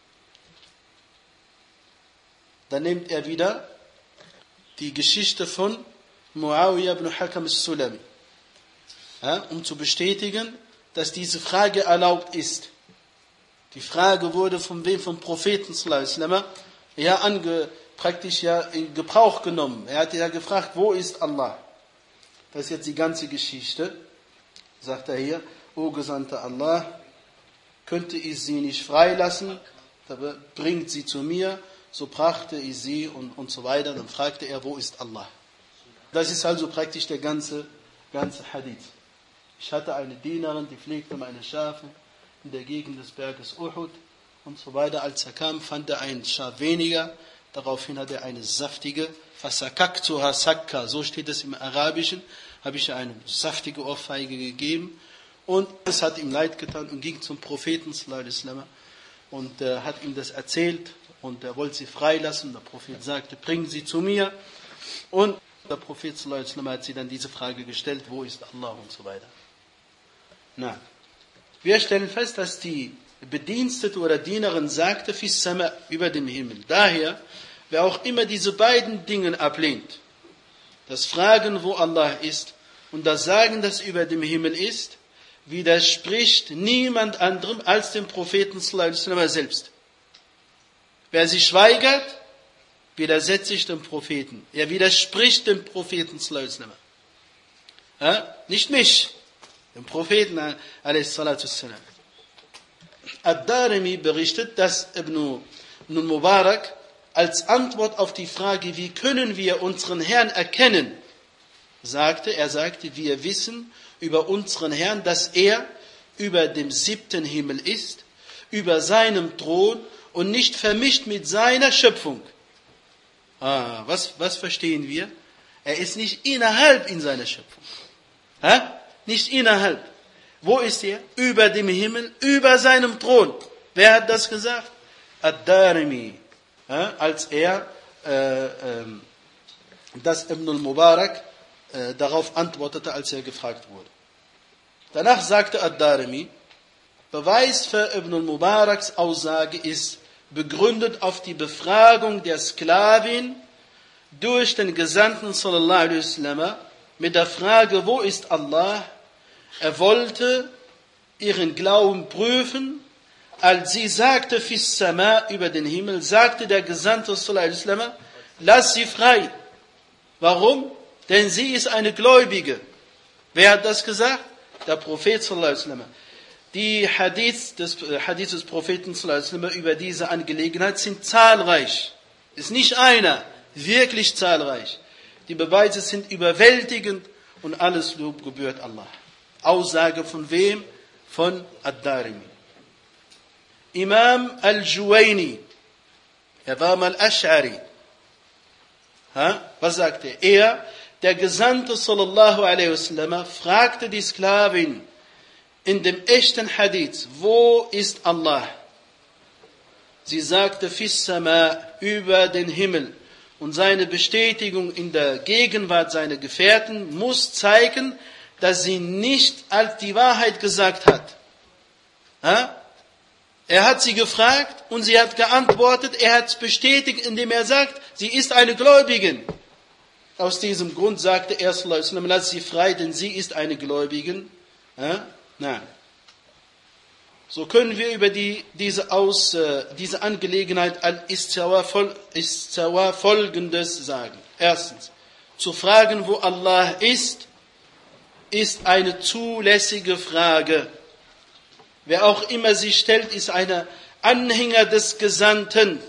Dann nimmt er wieder die Geschichte von Muawiyah ibn Hakam al-Sulami, um zu bestätigen, dass diese Frage erlaubt ist. Die Frage wurde von wem? Vom Propheten sallallahu alaihi wasallam praktisch in Gebrauch genommen. Er hat ja gefragt, wo ist Allah? Das ist jetzt die ganze Geschichte. Sagt er hier, O Gesandter Allah, könnte ich sie nicht freilassen, dann bringt sie zu mir. So brachte ich sie und so weiter. Dann fragte er, wo ist Allah? Das ist also praktisch der ganze Hadith. Ich hatte eine Dienerin, die pflegte meine Schafe in der Gegend des Berges Uhud und so weiter. Als er kam, fand er ein Schaf weniger. Daraufhin hat er eine saftige, fasakaktuha sakka, so steht es im Arabischen, habe ich eine saftige Ohrfeige gegeben. Und es hat ihm leid getan und ging zum Propheten sallallahu alaihi wasallam und hat ihm das erzählt. Und er wollte sie freilassen. Der Prophet sagte, bring sie zu mir. Und der Prophet sallallahu alaihi wasallam hat sie dann diese Frage gestellt, wo ist Allah und so weiter. Na, wir stellen fest, dass die Bedienstete oder Dienerin sagte, fis sama, über dem Himmel. Daher, wer auch immer diese beiden Dinge ablehnt, das Fragen, wo Allah ist, und das Sagen, das über dem Himmel ist, widerspricht niemand anderem als dem Propheten sallallahu alaihi wasallam selbst. Wer sich weigert, widersetzt sich dem Propheten. Er widerspricht dem Propheten sallallahu alaihi wasallam. Nicht mich, dem Propheten a.s. Ad-Darimi berichtet, dass Ibn Mubarak als Antwort auf die Frage, wie können wir unseren Herrn erkennen, sagte, wir wissen über unseren Herrn, dass er über dem 7. Himmel ist, über seinem Thron und nicht vermischt mit seiner Schöpfung. Was verstehen wir? Er ist nicht innerhalb in seiner Schöpfung. Nicht innerhalb. Wo ist er? Über dem Himmel, über seinem Thron. Wer hat das gesagt? Ad-Darimi. Als er, das Ibn al-Mubarak darauf antwortete, als er gefragt wurde. Danach sagte Ad-Darimi, Beweis für Ibn al-Mubaraks Aussage ist begründet auf die Befragung der Sklavin durch den Gesandten sallallahu alaihi wasallam mit der Frage, wo ist Allah? Er wollte ihren Glauben prüfen. Als sie sagte, fis sama, über den Himmel, sagte der Gesandte sallallahu alaihi wasallam, lass sie frei. Warum? Denn sie ist eine Gläubige. Wer hat das gesagt? Der Prophet sallallahu alaihi wasallam. Die Hadith des Propheten sallallahu alaihi wasallam über diese Angelegenheit sind zahlreich. Ist nicht einer, wirklich zahlreich. Die Beweise sind überwältigend und alles Lob gebührt Allah. Aussage von wem? Von Ad-Darimi. Imam al-Juwayni, er war mal Ash'ari. Was sagte er? Der Gesandte sallallahu alaihi wasallam fragte die Sklavin in dem echten Hadith, wo ist Allah? Sie sagte, fis sama, über den Himmel. Und seine Bestätigung in der Gegenwart seiner Gefährten muss zeigen, dass sie nicht als die Wahrheit gesagt hat. Er hat sie gefragt und sie hat geantwortet, er hat es bestätigt, indem er sagt, sie ist eine Gläubigin. Aus diesem Grund sagte er, sallallahu alaihi wasallam, lass sie frei, denn sie ist eine Gläubigin. Nein. So können wir über diese Angelegenheit al-Istiwa Folgendes sagen. Erstens, zu fragen, wo Allah ist eine zulässige Frage. Wer auch immer sie stellt, ist ein Anhänger des Gesandten.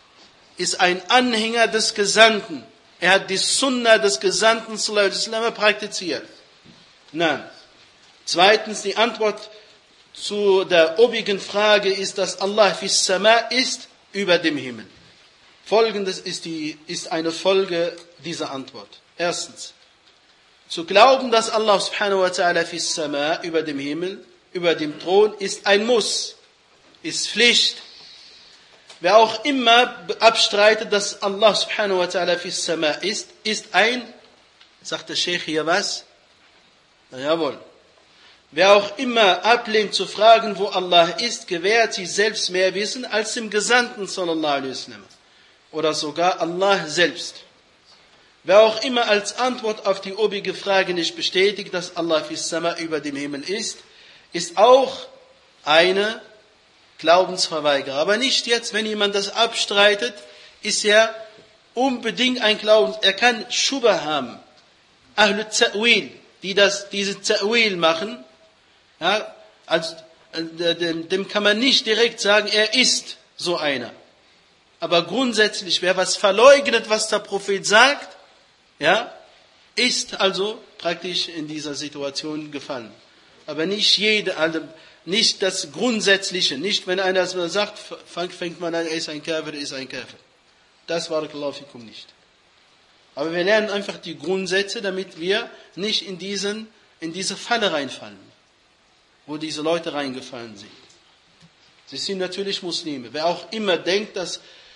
Er hat die Sunna des Gesandten sallallahu alaihi wasallam praktiziert. Nein. Zweitens, die Antwort zu der obigen Frage ist, dass Allah fis sama ist, über dem Himmel. Folgendes ist eine Folge dieser Antwort. Erstens, zu glauben, dass Allah subhanahu wa ta'ala fis sama, über dem Himmel, über dem Thron, ist ein Muss, ist Pflicht. Wer auch immer abstreitet, dass Allah subhanahu wa ta'ala fis sama ist ein, sagt der Sheikh hier was? Jawohl. Wer auch immer ablehnt zu fragen, wo Allah ist, gewährt sich selbst mehr Wissen als dem Gesandten sallallahu alaihi wasallam oder sogar Allah selbst. Wer auch immer als Antwort auf die obige Frage nicht bestätigt, dass Allah fis Sama über dem Himmel ist auch eine Glaubensverweigerer. Aber nicht jetzt, wenn jemand das abstreitet, ist er unbedingt ein Glauben. Er kann Schubha haben. Ahlul Ta'wil, die diese Ta'wil machen, ja, dem kann man nicht direkt sagen, er ist so einer. Aber grundsätzlich, wer was verleugnet, was der Prophet sagt, ja, ist also praktisch in dieser Situation gefallen. Aber nicht nicht das Grundsätzliche, nicht wenn einer sagt, fängt man an, er ist ein Kafir, ist ein Kafir. Das barakallahu fikum nicht. Aber wir lernen einfach die Grundsätze, damit wir nicht in diese Falle reinfallen, wo diese Leute reingefallen sind. Sie sind natürlich Muslime. Wer auch immer denkt, dass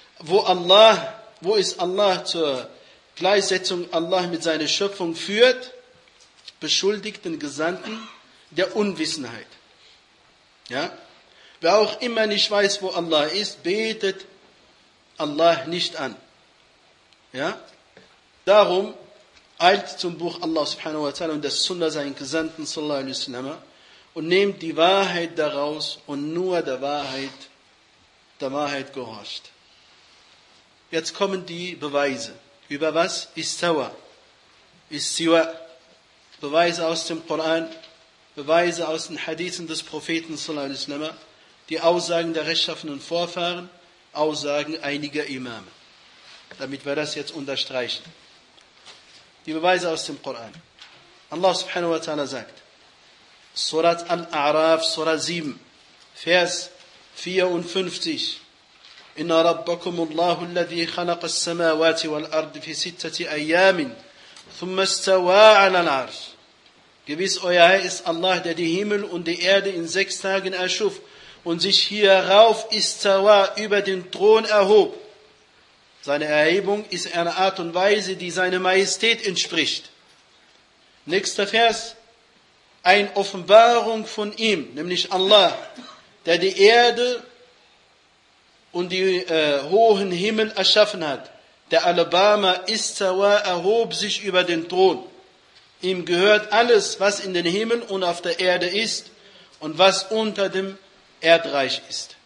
wo ist Allah zur Gleichsetzung Allah mit seiner Schöpfung führt, beschuldigt den Gesandten der Unwissenheit. Ja? Wer auch immer nicht weiß, wo Allah ist, betet Allah nicht an. Ja? Darum eilt zum Buch Allah subhanahu wa ta'ala und das Sunnah seinen Gesandten sallallahu alaihi wasallam und nehmt die Wahrheit daraus und nur der Wahrheit gehorcht. Jetzt kommen die Beweise. Über was? Istawa. Istiwa. Beweise aus dem Koran, Beweise aus den Hadithen des Propheten sallallahu alaihi wasallam, die Aussagen der rechtschaffenen Vorfahren, Aussagen einiger Imame. Damit wir das jetzt unterstreichen. Die Beweise aus dem Koran. Allah subhanahu wa ta'ala sagt, Surat Al-A'raf, Surah 7, Vers 54. Inna rabbakum Allahu alladhi khalaqa as-samawati wal-ardi fi 6 ayyamin, thumma istawa 'ala al-'arsh. Gewiss, euer Herr ist Allah, der die Himmel und die Erde in 6 Tagen erschuf und sich hierauf istawa über den Thron erhob. Seine Erhebung ist eine Art und Weise, die seiner Majestät entspricht. Nächster Vers. Eine Offenbarung von ihm, nämlich Allah, der die Erde und die hohen Himmel erschaffen hat. Der Alabama istawa erhob sich über den Thron. Ihm gehört alles, was in den Himmel und auf der Erde ist und was unter dem Erdreich ist.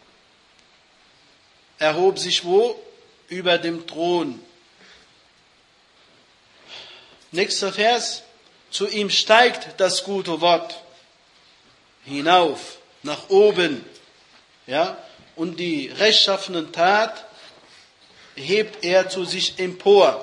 Erhob sich wo? Über dem Thron. Nächster Vers. Zu ihm steigt das gute Wort hinauf, nach oben, ja, und die rechtschaffenen Tat hebt er zu sich empor.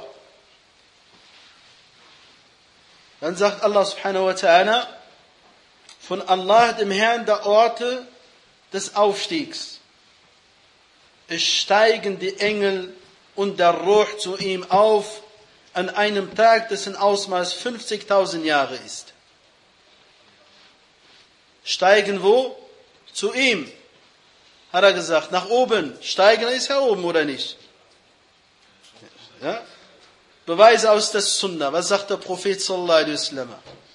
Dann sagt Allah subhanahu wa ta'ala, von Allah, dem Herrn der Orte des Aufstiegs. Es steigen die Engel und der Ruh zu ihm auf, an einem Tag, dessen Ausmaß 50.000 Jahre ist. Steigen wo? Zu ihm. Hat er gesagt, nach oben. Steigen ist ja oben, oder nicht? Ja? Beweise aus der Sunnah. Was sagt der Prophet sallallahu alaihi wasallam?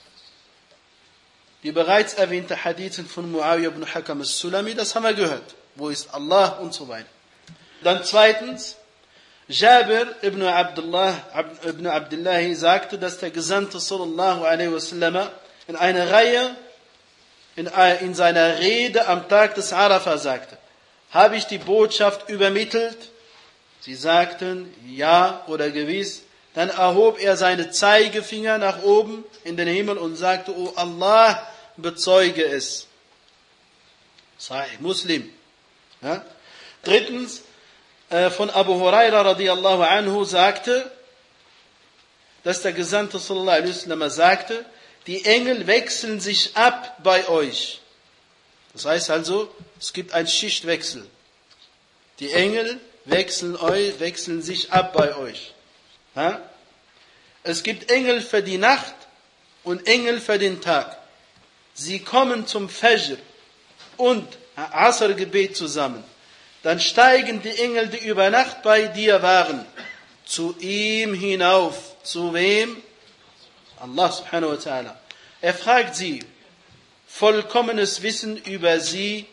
Die bereits erwähnte Hadithen von Muawiyah ibn Hakam al-Sulami, das haben wir gehört. Wo ist Allah und so weiter. Dann zweitens, Jabir ibn Abdullah sagte, dass der Gesandte sallallahu alaihi wasallam in einer Reihe, in seiner Rede am Tag des Arafah sagte, habe ich die Botschaft übermittelt? Sie sagten, ja oder gewiss. Dann erhob er seine Zeigefinger nach oben in den Himmel und sagte, O Allah, bezeuge es. Sahih Muslim. Ja? Drittens, von Abu Huraira radiyallahu anhu sagte, dass der Gesandte sallallahu alaihi wasallam sagte, die Engel wechseln sich ab bei euch. Das heißt also, es gibt einen Schichtwechsel. Die Engel wechseln sich ab bei euch. Ja? Es gibt Engel für die Nacht und Engel für den Tag. Sie kommen zum Fajr und Asr-Gebet zusammen. Dann steigen die Engel, die über Nacht bei dir waren, zu ihm hinauf. Zu wem? Allah subhanahu wa ta'ala. Er fragt sie, vollkommenes Wissen über sie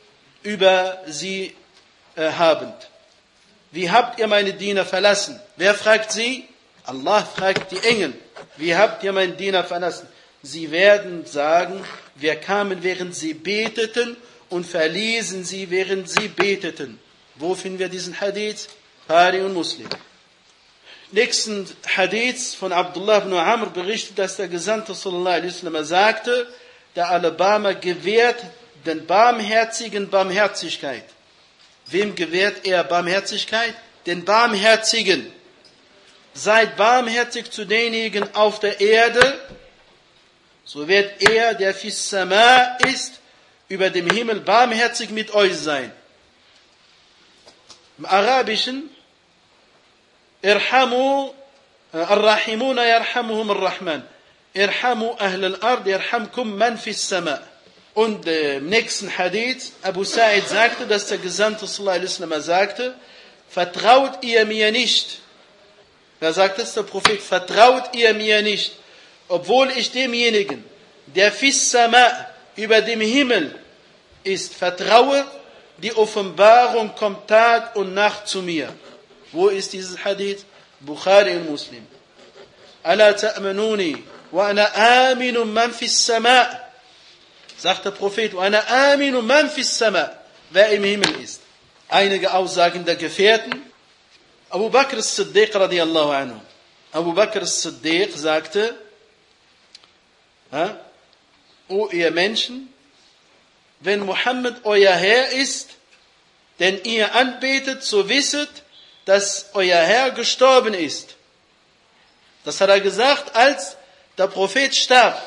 habend. Wie habt ihr meine Diener verlassen? Wer fragt sie? Allah fragt die Engel. Wie habt ihr meinen Diener verlassen? Sie werden sagen, wir kamen, während sie beteten, und verließen sie, während sie beteten. Wo finden wir diesen Hadith? Bukhari und Muslim. Nächsten Hadith von Abdullah ibn Amr berichtet, dass der Gesandte sallallahu alaihi wasallam sagte, der Alabama gewährt den Barmherzigen Barmherzigkeit. Wem gewährt er Barmherzigkeit? Den Barmherzigen. Seid barmherzig zu denjenigen auf der Erde, so wird er, der fis Sama ist, über dem Himmel barmherzig mit euch sein. Im Arabischen, Irhamu, Ar-Rahimuna yarhamuhum Ar-Rahman. Irhamu Ahl al-Ard, yarhamkum man fis Sama. Und im nächsten Hadith, Abu Sa'id sagte, dass der Gesandte sallallahu alaihi wasallam sagte, vertraut ihr mir nicht. Wer sagt das? Der Prophet, vertraut ihr mir nicht, obwohl ich demjenigen, der fis Sama, über dem Himmel ist, vertraue, die Offenbarung kommt Tag und Nacht zu mir. Wo ist dieses Hadith? Bukhari und Muslim. Ala ta'manuni, wa ana aminu man fis Sama. Sagt der Prophet, wa ana aminu man fis Sama, wer im Himmel ist. Einige Aussagen der Gefährten. Abu Bakr as-Siddiq radiyallahu anhu. Abu Bakr as-Siddiq sagte, O ihr Menschen, wenn Muhammad euer Herr ist, den ihr anbetet, so wisset, dass euer Herr gestorben ist. Das hat er gesagt, als der Prophet starb.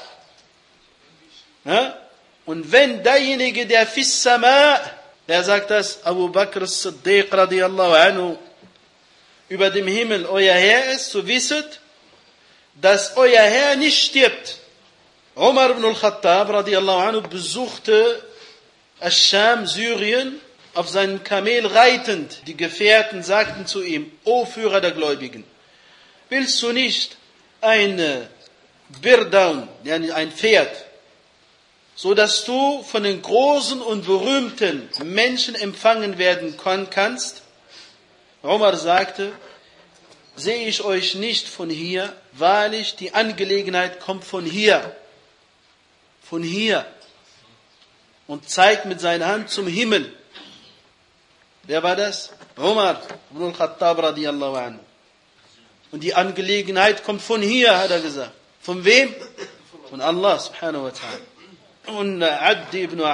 Und wenn derjenige, der fis Sama, wer sagt das? Abu Bakr as-Siddiq radiyallahu anhu, über dem Himmel euer Herr ist, so wisset, dass euer Herr nicht stirbt. Umar ibn al-Khattab radiyallahu anhu besuchte Asch-Scham, Syrien, auf seinem Kamel reitend. Die Gefährten sagten zu ihm, O Führer der Gläubigen, willst du nicht ein Birdaun, ein Pferd, so dass du von den großen und berühmten Menschen empfangen werden kannst? Umar sagte, sehe ich euch nicht von hier, wahrlich, die Angelegenheit kommt von hier. Von hier. Und zeigt mit seiner Hand zum Himmel. Wer war das? Umar ibn al-Khattab radiyallahu anhu. Und die Angelegenheit kommt von hier, hat er gesagt. Von wem? Von Allah subhanahu wa ta'ala. Und Addi ibn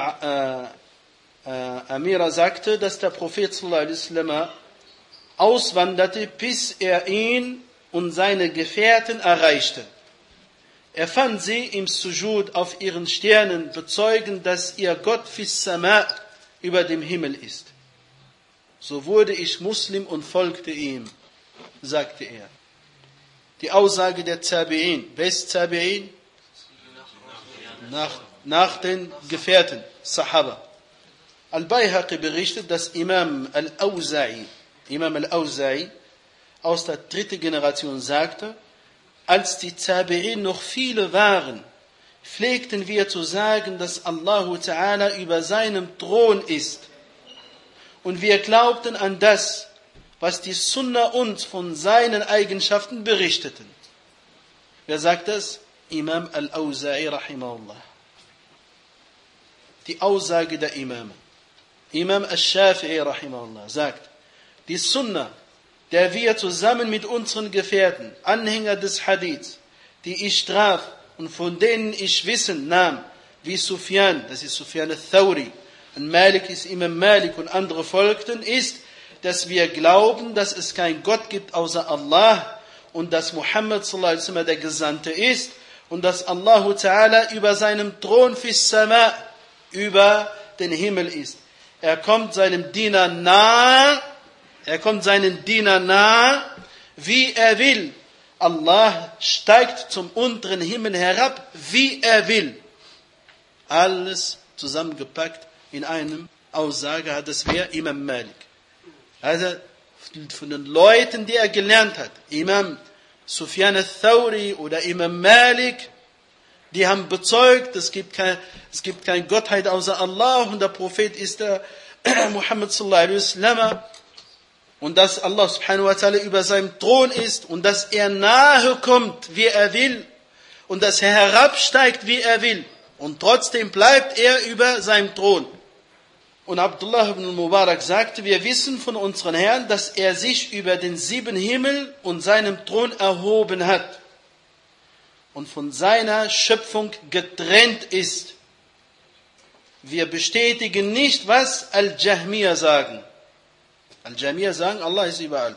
Amira sagte, dass der Prophet sallallahu alaihi wasallam auswanderte, bis er ihn und seine Gefährten erreichte. Er fand sie im Sujud auf ihren Sternen bezeugen, dass ihr Gott fis Sama über dem Himmel ist. So wurde ich Muslim und folgte ihm, sagte er. Die Aussage der Tabi'in. Wer ist Tabi'in? Nach den Gefährten, Sahaba. Al-Bayhaqi berichtet, dass Imam Al-Awza'i aus der dritten Generation sagte, als die Tabi'in noch viele waren, pflegten wir zu sagen, dass Allahu Ta'ala über seinem Thron ist. Und wir glaubten an das, was die Sunna uns von seinen Eigenschaften berichteten. Wer sagt das? Imam Al-Awza'i rahimahullah. Die Aussage der Imame. Imam Al-Shafi'i rahimahullah sagt, die Sunna, der wir zusammen mit unseren Gefährten, Anhänger des Hadiths, die ich traf und von denen ich Wissen nahm, wie Sufyan, das ist Sufyan al-Thawri, und Malik ist Imam Malik und andere folgten, ist, dass wir glauben, dass es keinen Gott gibt außer Allah und dass Muhammad sallallahu alaihi wasallam der Gesandte ist und dass Allahu Ta'ala über seinem Thron fis Sama, über den Himmel ist. Er kommt seinem Diener nahe, wie er will. Allah steigt zum unteren Himmel herab, wie er will. Alles zusammengepackt in einem Aussage hat es wer? Imam Malik. Also von den Leuten, die er gelernt hat, Imam Sufyan al-Thawri oder Imam Malik, Die haben bezeugt, es gibt keine Gottheit außer Allah und der Prophet ist der Muhammad sallallahu alaihi wasallam und dass Allah subhanahu wa ta'ala über seinem Thron ist und dass er nahe kommt, wie er will und dass er herabsteigt, wie er will und trotzdem bleibt er über seinem Thron. Und Abdullah ibn Mubarak sagte, wir wissen von unseren Herrn, dass er sich über den 7 Himmel und seinem Thron erhoben hat und von seiner Schöpfung getrennt ist. Wir bestätigen nicht, was Al-Jahmiya sagen. Al-Jahmiya sagen, Allah ist überall.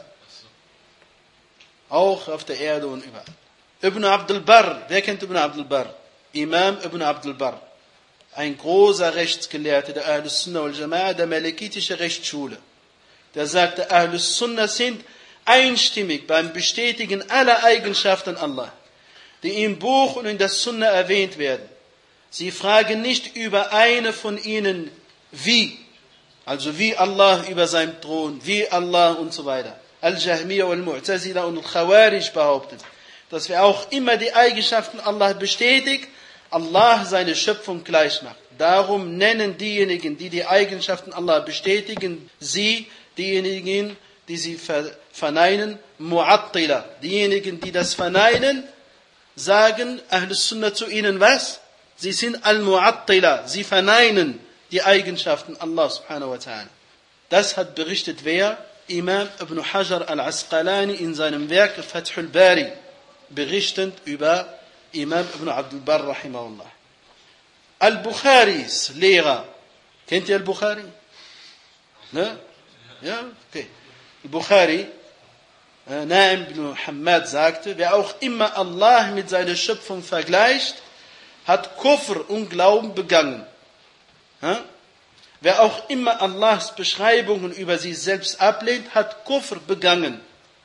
Auch auf der Erde und überall. Ibn Abdul Barr, wer kennt Ibn Abdul Barr? Imam Ibn Abdul Barr. Ein großer Rechtsgelehrter der Ahlus Sunnah wal Jama'a, der malikitischen Rechtsschule. Der sagte, Ahlus Sunnah sind einstimmig beim Bestätigen aller Eigenschaften Allah, die im Buch und in der Sunnah erwähnt werden. Sie fragen nicht über eine von ihnen, wie. Also wie Allah über seinem Thron, wie Allah und so weiter. Al-Jahmiya wal-Mu'tazila und Al-Khawarij behaupten, dass wir auch immer die Eigenschaften Allah bestätigt, Allah seine Schöpfung gleich macht. Darum nennen diejenigen, die die Eigenschaften Allah bestätigen, sie, diejenigen, die sie verneinen, Mu'attila. Diejenigen, die das verneinen, sagen Ahlus Sunnah zu ihnen was? Sie sind Al-Mu'attila. Sie verneinen die Eigenschaften Allah subhanahu wa ta'ala. Das hat berichtet wer? Imam Ibn Hajar al-Asqalani in seinem Werk Fathul Bari, berichtend über Imam Ibn Abdul Barr rahimahullah. Al-Bukharis Lehrer. Kennt ihr Al-Bukhari? Ne? Ja? Okay. Al-Bukhari, Naim ibn Muhammad sagte, wer auch immer Allah mit seiner Schöpfung vergleicht, hat Kufr und Glauben begangen. Wer auch immer Allahs Beschreibungen über sich selbst ablehnt, hat Kufr begangen.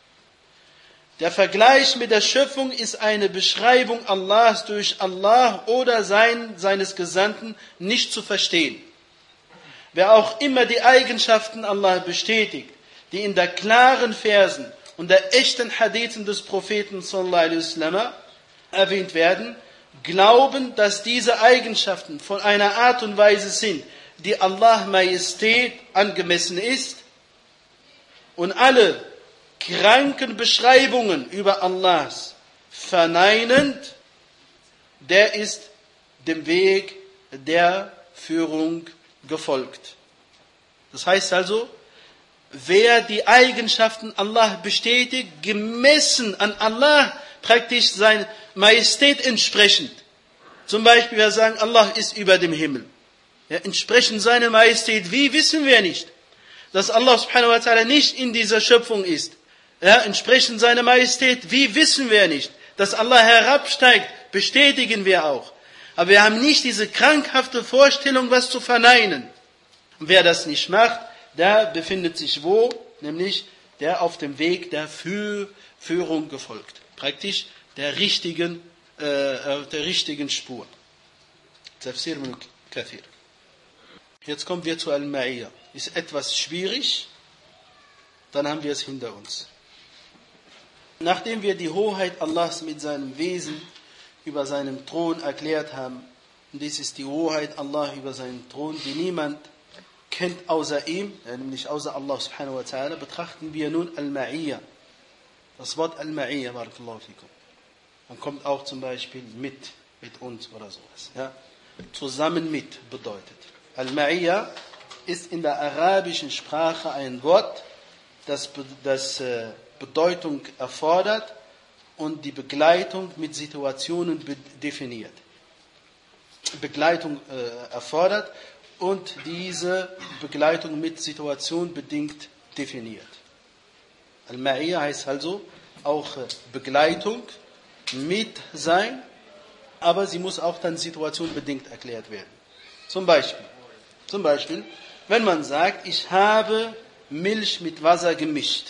Der Vergleich mit der Schöpfung ist eine Beschreibung Allahs durch Allah oder seines Gesandten nicht zu verstehen. Wer auch immer die Eigenschaften Allah bestätigt, die in der klaren Versen und der echten Hadithen des Propheten sallallahu alaihi wasallam erwähnt werden, glauben, dass diese Eigenschaften von einer Art und Weise sind, die Allah Majestät angemessen ist und alle kranken Beschreibungen über Allahs verneinend, der ist dem Weg der Führung gefolgt. Das heißt also, wer die Eigenschaften Allah bestätigt, gemessen an Allah, praktisch seiner Majestät entsprechend. Zum Beispiel, wir sagen, Allah ist über dem Himmel. Ja, entsprechend seiner Majestät, wie wissen wir nicht, dass Allah subhanahu wa ta'ala nicht in dieser Schöpfung ist. Ja, entsprechend seiner Majestät, wie wissen wir nicht, dass Allah herabsteigt, bestätigen wir auch. Aber wir haben nicht diese krankhafte Vorstellung, was zu verneinen. Und wer das nicht macht, der befindet sich wo? Nämlich der auf dem Weg der Führung gefolgt. Praktisch der richtigen Spur. Tafsir ibn Kathir. Jetzt kommen wir zu Al-Ma'iyya. Ist etwas schwierig, dann haben wir es hinter uns. Nachdem wir die Hoheit Allahs mit seinem Wesen über seinem Thron erklärt haben, und dies ist die Hoheit Allah über seinen Thron, die niemand kennt außer ihm, nämlich außer Allah subhanahu wa ta'ala, betrachten wir nun Al-Ma'iyya. Das Wort Al-Ma'iyya, barakallahu fikum. Man kommt auch zum Beispiel mit uns oder sowas. Ja? Zusammen mit bedeutet. Al-Ma'iyya ist in der arabischen Sprache ein Wort, das Bedeutung erfordert und die Begleitung mit Situationen definiert. Begleitung erfordert und diese Begleitung mit Situation bedingt definiert. Al-Ma'iyya heißt also auch Begleitung, mit sein, aber sie muss auch dann situationbedingt erklärt werden. Zum Beispiel, wenn man sagt, ich habe Milch mit Wasser gemischt.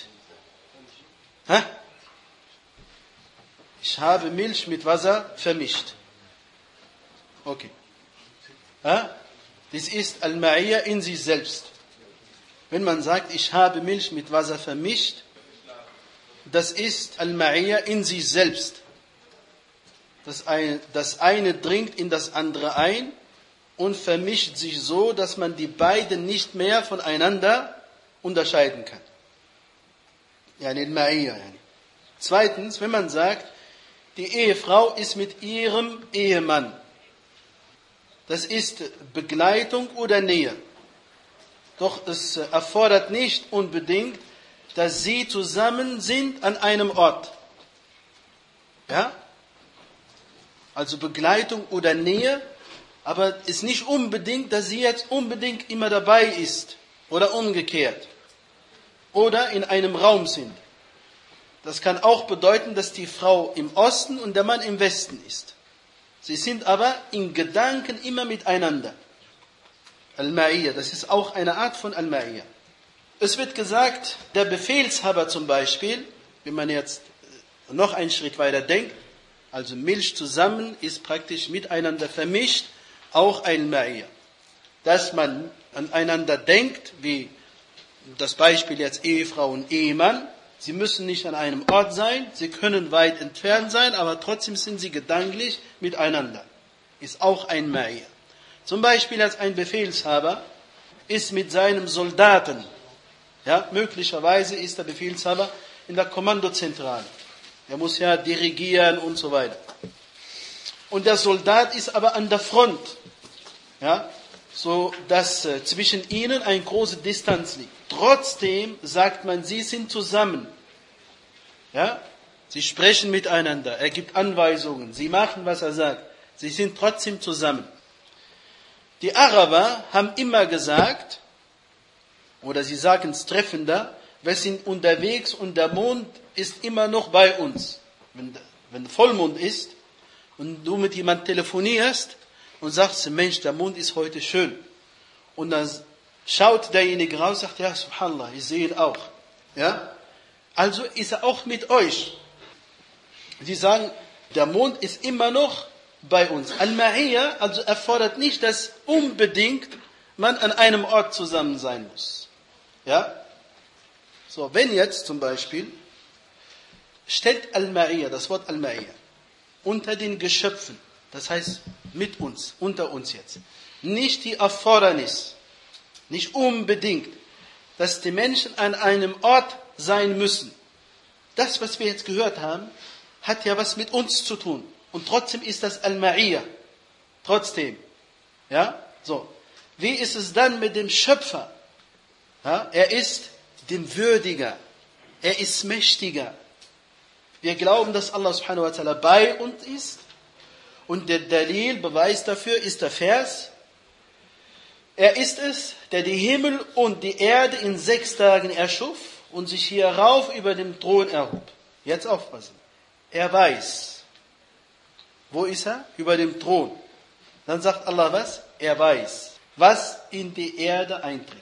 Ich habe Milch mit Wasser vermischt. Okay. Das ist Al-Ma'iyya in sich selbst. Wenn man sagt, ich habe Milch mit Wasser vermischt, das ist Al-Ma'iyya in sich selbst. Das eine dringt in das andere ein und vermischt sich so, dass man die beiden nicht mehr voneinander unterscheiden kann. Zweitens, wenn man sagt, die Ehefrau ist mit ihrem Ehemann, das ist Begleitung oder Nähe. Doch es erfordert nicht unbedingt, dass sie zusammen sind an einem Ort. Ja? Also Begleitung oder Nähe, aber es ist nicht unbedingt, dass sie jetzt unbedingt immer dabei ist oder umgekehrt oder in einem Raum sind. Das kann auch bedeuten, dass die Frau im Osten und der Mann im Westen ist. Sie sind aber in Gedanken immer miteinander. Al-Ma'iyya, das ist auch eine Art von Al-Ma'iyya. Es wird gesagt, der Befehlshaber zum Beispiel, wenn man jetzt noch einen Schritt weiter denkt, also Milch zusammen ist praktisch miteinander vermischt, auch Al-Ma'iyya. Dass man aneinander denkt, wie das Beispiel jetzt Ehefrau und Ehemann, sie müssen nicht an einem Ort sein, sie können weit entfernt sein, aber trotzdem sind sie gedanklich miteinander. Ist auch ein Ma'iyya. Zum Beispiel als ein Befehlshaber ist mit seinem Soldaten, ja, möglicherweise ist der Befehlshaber in der Kommandozentrale. Er muss ja dirigieren und so weiter. Und der Soldat ist aber an der Front, ja, so dass zwischen ihnen eine große Distanz liegt. Trotzdem sagt man, sie sind zusammen. Ja? Sie sprechen miteinander, er gibt Anweisungen, sie machen, was er sagt. Sie sind trotzdem zusammen. Die Araber haben immer gesagt, oder sie sagen es treffender, wir sind unterwegs und der Mond ist immer noch bei uns. Wenn Vollmond ist und du mit jemandem telefonierst und sagst, Mensch, der Mond ist heute schön. Und dann schaut derjenige raus und sagt, ja, subhanallah, ich sehe ihn auch. Ja? Also ist er auch mit euch. Sie sagen, der Mond ist immer noch bei uns. Al-Ma'iyya also erfordert nicht, dass unbedingt man an einem Ort zusammen sein muss. Ja? So, wenn jetzt zum Beispiel, stellt Al-Ma'iyya, das Wort Al-Ma'iyya, unter den Geschöpfen, das heißt mit uns, unter uns jetzt, nicht die Erfordernis, nicht unbedingt, dass die Menschen an einem Ort sein müssen. Das, was wir jetzt gehört haben, hat ja was mit uns zu tun. Und trotzdem ist das Al-Ma'iyya. Trotzdem. Ja? So. Wie ist es dann mit dem Schöpfer? Ja? Er ist dem Würdiger. Er ist mächtiger. Wir glauben, dass Allah subhanahu wa ta'ala bei uns ist. Und der Dalil, Beweis dafür, ist der Vers. Er ist es, der die Himmel und die Erde in 6 Tagen erschuf und sich hierauf über dem Thron erhob. Jetzt aufpassen. Er weiß. Wo ist er? Über dem Thron. Dann sagt Allah was? Er weiß, was in die Erde eindringt.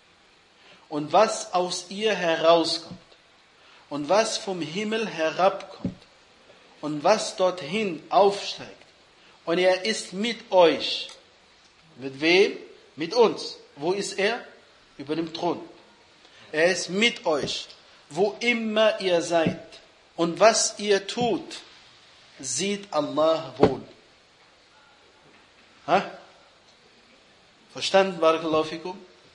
Und was aus ihr herauskommt. Und was vom Himmel herabkommt. Und was dorthin aufsteigt. Und er ist mit euch. Mit wem? Mit uns. Wo ist er? Über dem Thron. Er ist mit euch. Wo immer ihr seid. Und was ihr tut, sieht Allah wohl. Ha? Verstanden, Barakallahu fikum?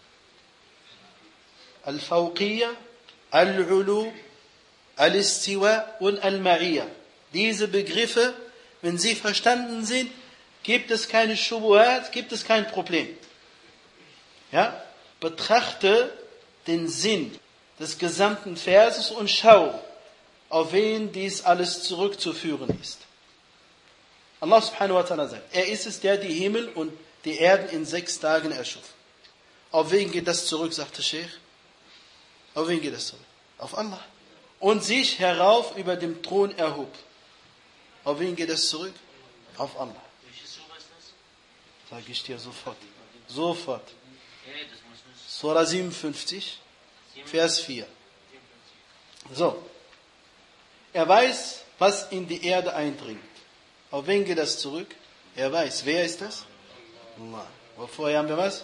Al-Fawqiyya, Al-Ulu, Al-Istiwa und Al-Ma'iyya. Diese Begriffe, wenn sie verstanden sind, gibt es keine Schubuhat, gibt es kein Problem. Ja? Betrachte den Sinn des gesamten Verses und schau, auf wen dies alles zurückzuführen ist. Allah subhanahu wa ta'ala sagt, er ist es, der die Himmel und die Erden in 6 Tagen erschuf. Auf wen geht das zurück, sagte Sheikh? Auf wen geht das zurück? Auf Allah. Und sich herauf über dem Thron erhob. Auf wen geht das zurück? Auf Allah. Welche Sura ist das? Sag ich dir sofort. Sofort. Okay, das muss nicht. Surah 57, Vers 4. So. Er weiß, was in die Erde eindringt. Auf wen geht das zurück? Er weiß. Wer ist das? Allah. Aber vorher haben wir was?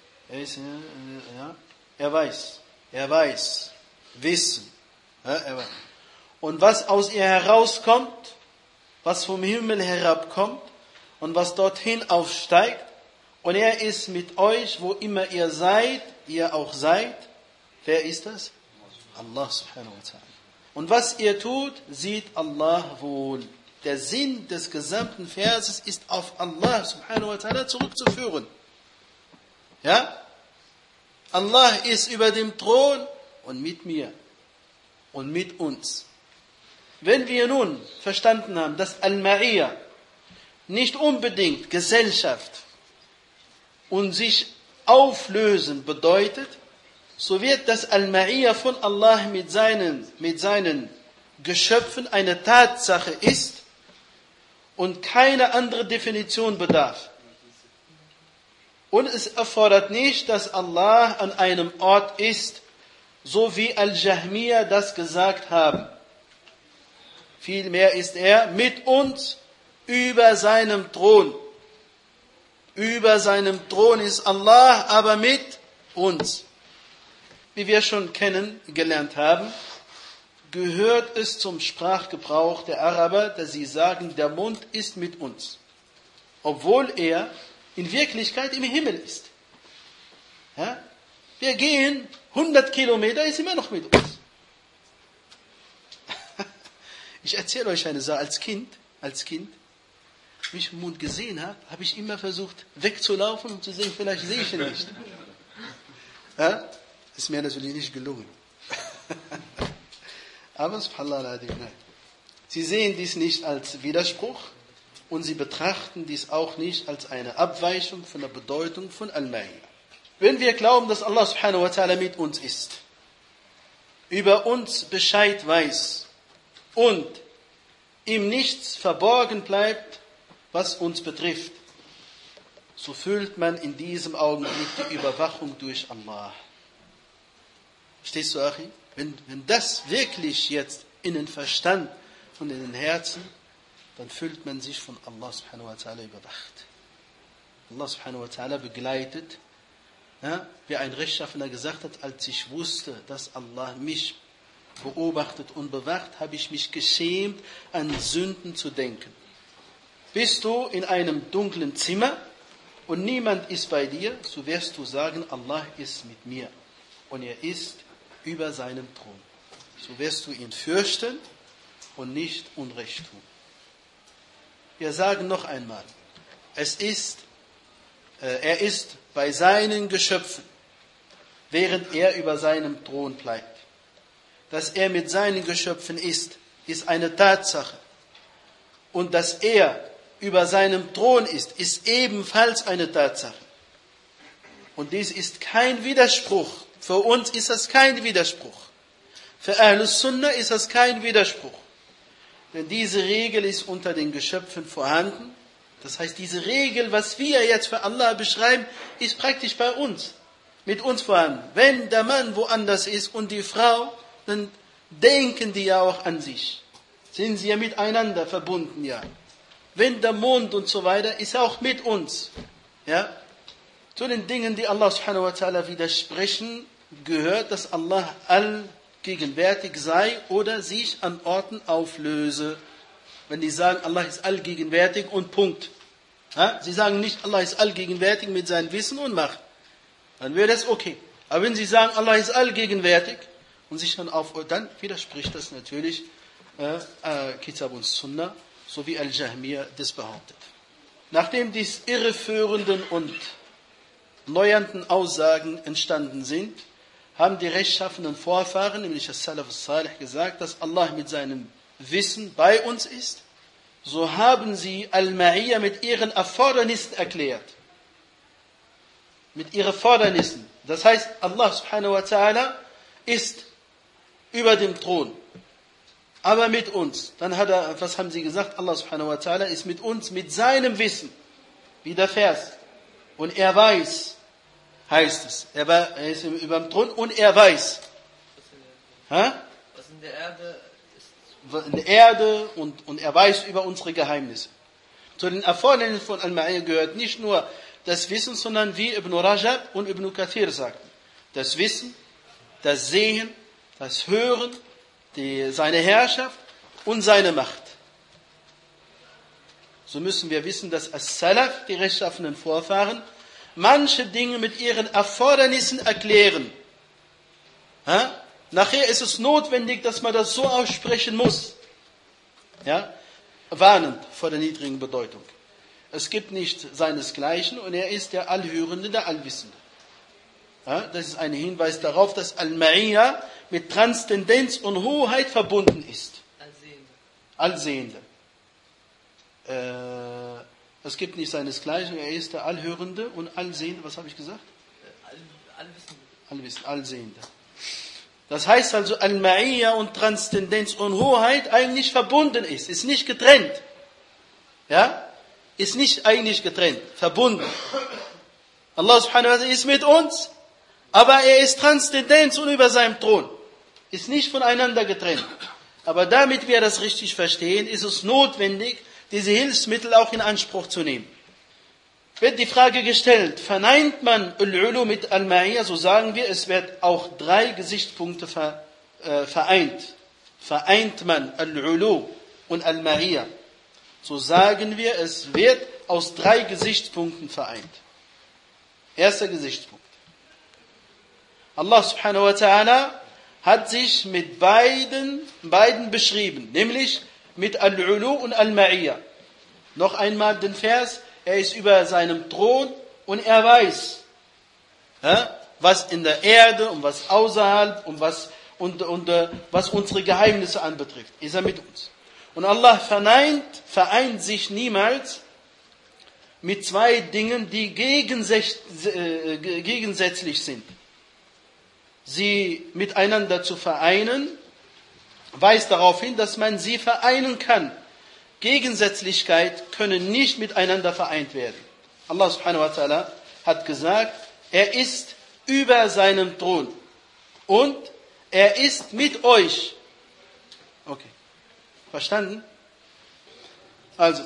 Er weiß. Er weiß. Wissen. Ja, er weiß. Und was aus ihr herauskommt, was vom Himmel herabkommt und was dorthin aufsteigt. Und er ist mit euch, wo immer ihr seid, ihr auch seid. Wer ist das? Allah subhanahu wa ta'ala. Und was ihr tut, sieht Allah wohl. Der Sinn des gesamten Verses ist auf Allah subhanahu wa ta'ala zurückzuführen. Ja? Allah ist über dem Thron und mit mir und mit uns. Wenn wir nun verstanden haben, dass Al-Ma'iyya nicht unbedingt Gesellschaft und sich auflösen bedeutet, so wird das Al-Ma'iyya von Allah mit seinen Geschöpfen eine Tatsache ist und keine andere Definition bedarf. Und es erfordert nicht, dass Allah an einem Ort ist, so wie Al-Jahmiya das gesagt haben. Vielmehr ist er mit uns über seinem Thron. Über seinem Thron ist Allah, aber mit uns. Wie wir schon kennengelernt haben, gehört es zum Sprachgebrauch der Araber, dass sie sagen, der Mond ist mit uns. Obwohl er in Wirklichkeit im Himmel ist. Ja? Wir gehen 100 Kilometer, ist immer noch mit uns. Ich erzähle euch eine Sache. Als Kind, wenn ich den Mond gesehen habe, habe ich immer versucht, wegzulaufen und zu sehen, vielleicht sehe ich ihn nicht. Ja? Ist mir natürlich nicht gelungen. Aber subhanallah, nein. Sie sehen dies nicht als Widerspruch und sie betrachten dies auch nicht als eine Abweichung von der Bedeutung von Al-Ma'iyya. Wenn wir glauben, dass Allah subhanahu wa ta'ala mit uns ist, über uns Bescheid weiß und ihm nichts verborgen bleibt, was uns betrifft, so fühlt man in diesem Augenblick die Überwachung durch Allah. Verstehst du, Achi? Wenn das wirklich jetzt in den Verstand und in den Herzen, dann fühlt man sich von Allah subhanahu wa ta'ala überwacht. Allah subhanahu wa ta'ala begleitet, ja, wie ein Rechtschaffener gesagt hat, als ich wusste, dass Allah mich beobachtet und bewacht, habe ich mich geschämt, an Sünden zu denken. Bist du in einem dunklen Zimmer und niemand ist bei dir, so wirst du sagen, Allah ist mit mir und er ist über seinem Thron. So wirst du ihn fürchten und nicht Unrecht tun. Wir sagen noch einmal, er ist bei seinen Geschöpfen, während er über seinem Thron bleibt. Dass er mit seinen Geschöpfen ist eine Tatsache. Und dass er über seinem Thron ist ebenfalls eine Tatsache. Und dies ist kein Widerspruch. Für uns ist das kein Widerspruch. Für Ahlus Sunnah ist das kein Widerspruch. Denn diese Regel ist unter den Geschöpfen vorhanden. Das heißt, diese Regel, was wir jetzt für Allah beschreiben, ist praktisch bei uns, mit uns vorhanden. Wenn der Mann woanders ist und die Frau, dann denken die ja auch an sich. Sind sie ja miteinander verbunden, ja. Wenn der Mond und so weiter, ist er auch mit uns. Ja. Zu den Dingen, die Allah subhanahu wa ta'ala widersprechen, gehört, dass Allah allgegenwärtig sei oder sich an Orten auflöse. Wenn die sagen, Allah ist allgegenwärtig und Punkt. Ja? Sie sagen nicht, Allah ist allgegenwärtig mit seinem Wissen und Macht. Dann wäre das okay. Aber wenn sie sagen, Allah ist allgegenwärtig und sich dann widerspricht das natürlich Kitab und Sunnah, so wie Al-Jahmiya das behauptet. Nachdem dies irreführenden und neuernden Aussagen entstanden sind, haben die rechtschaffenen Vorfahren, nämlich das Salaf al-Salih, gesagt, dass Allah mit seinem Wissen bei uns ist. So haben sie Al-Ma'iyya mit ihren Erfordernissen erklärt. Mit ihren Erfordernissen. Das heißt, Allah subhanahu wa ta'ala ist über dem Thron, aber mit uns. Dann was haben sie gesagt? Allah subhanahu wa ta'ala ist mit uns, mit seinem Wissen. Wie der Vers. Und er weiß, heißt es. Er ist über dem Thron und er weiß. Was in der Erde ist. In der Erde und er weiß über unsere Geheimnisse. Zu den Erfordernissen von Al-Ma'iyya gehört nicht nur das Wissen, sondern wie Ibn Rajab und Ibn Kathir sagten. Das Wissen, das Sehen, das Hören, seine Herrschaft und seine Macht. so müssen wir wissen, dass As-Salaf, die rechtschaffenen Vorfahren, manche Dinge mit ihren Erfordernissen erklären. Ja? Nachher ist es notwendig, dass man das so aussprechen muss. Ja? Warnend vor der niedrigen Bedeutung. Es gibt nicht seinesgleichen und er ist der Allhörende, der Allwissende. Ja? Das ist ein Hinweis darauf, dass Al-Ma'iyya mit Transzendenz und Hoheit verbunden ist. Allsehende. Es gibt nicht seinesgleichen, er ist der Allhörende und Allsehende. Was habe ich gesagt? Allwissende. Allsehende. Das heißt also, Al-Ma'iyya und Transzendenz und Hoheit eigentlich verbunden ist nicht getrennt. Ja? Ist nicht eigentlich getrennt, verbunden. Allah subhanahu wa ta'ala ist mit uns, aber er ist Transzendenz und über seinem Thron. Ist nicht voneinander getrennt. Aber damit wir das richtig verstehen, ist es notwendig, diese Hilfsmittel auch in Anspruch zu nehmen. Wird die Frage gestellt, verneint man Al-Ulu mit Al-Ma'iyya, so sagen wir, es wird auch 3 Gesichtspunkte vereint. Vereint man Al-Ulu und Al-Ma'iyya, so sagen wir, es wird aus 3 Gesichtspunkten vereint. Erster Gesichtspunkt. Allah subhanahu wa ta'ala hat sich mit beiden beschrieben, nämlich mit Al-Ulu und Al-Ma'iyya. Noch einmal den Vers, er ist über seinem Thron und er weiß, was in der Erde und was außerhalb und was unsere Geheimnisse anbetrifft. Ist er mit uns. Und Allah vereint sich niemals mit 2 Dingen, die gegensätzlich sind. Sie miteinander zu vereinen, weist darauf hin, dass man sie vereinen kann. Gegensätzlichkeit können nicht miteinander vereint werden. Allah subhanahu wa ta'ala hat gesagt, er ist über seinem Thron und er ist mit euch. Okay. Verstanden? Also,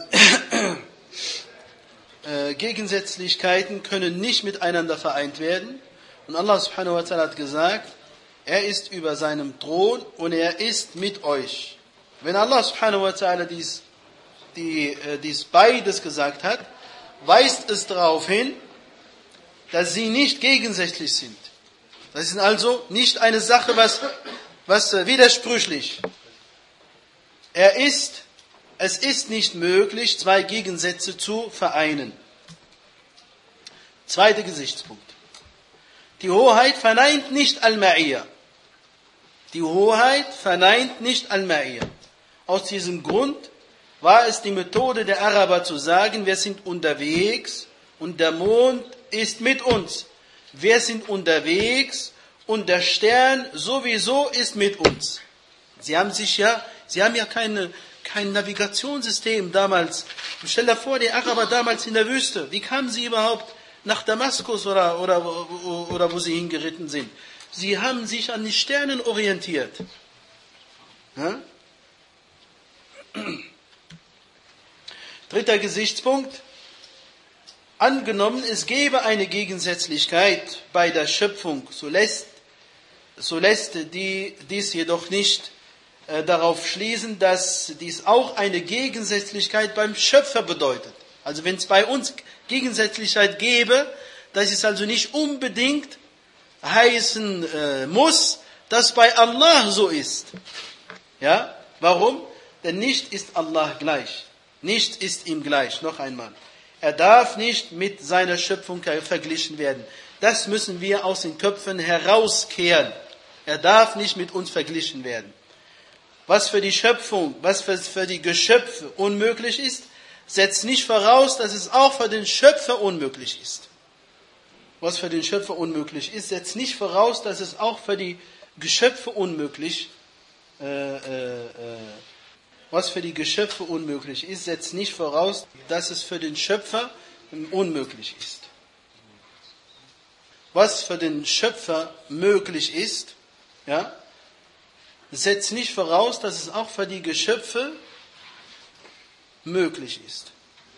Gegensätzlichkeiten können nicht miteinander vereint werden. Und Allah subhanahu wa ta'ala hat gesagt, er ist über seinem Thron und er ist mit euch. Wenn Allah subhanahu wa ta'ala dies beides gesagt hat, weist es darauf hin, dass sie nicht gegensätzlich sind. Das ist also nicht eine Sache, was widersprüchlich. Es ist nicht möglich, 2 Gegensätze zu vereinen. Zweiter Gesichtspunkt. Die Hoheit verneint nicht Al-Ma'iyya. Die Hoheit verneint nicht Al-Ma'iyya. Aus diesem Grund war es die Methode der Araber zu sagen, wir sind unterwegs und der Mond ist mit uns. Wir sind unterwegs und der Stern sowieso ist mit uns. Sie haben ja kein Navigationssystem damals. Stell dir vor, die Araber damals in der Wüste. Wie kamen sie überhaupt nach Damaskus oder wo sie hingeritten sind? Sie haben sich an die Sternen orientiert. Ja? Dritter Gesichtspunkt. Angenommen, es gäbe eine Gegensätzlichkeit bei der Schöpfung, so lässt dies jedoch nicht darauf schließen, dass dies auch eine Gegensätzlichkeit beim Schöpfer bedeutet. Also wenn es bei uns Gegensätzlichkeit gäbe, dass es also nicht unbedingt heißen muss, dass bei Allah so ist. Ja? Warum? Denn nicht ist Allah gleich. Nichts ist ihm gleich. Noch einmal. Er darf nicht mit seiner Schöpfung verglichen werden. Das müssen wir aus den Köpfen herauskehren. Er darf nicht mit uns verglichen werden. Was für die Schöpfung, was für die Geschöpfe unmöglich ist, setzt nicht voraus, dass es auch für den Schöpfer unmöglich ist. Was für den Schöpfer unmöglich ist, setzt nicht voraus, dass es auch für die Geschöpfe unmöglich was für die Geschöpfe unmöglich ist, setzt nicht voraus, dass es für den Schöpfer unmöglich ist. Was für den Schöpfer möglich ist, ja, setzt nicht voraus, dass es auch für die Geschöpfe möglich ist.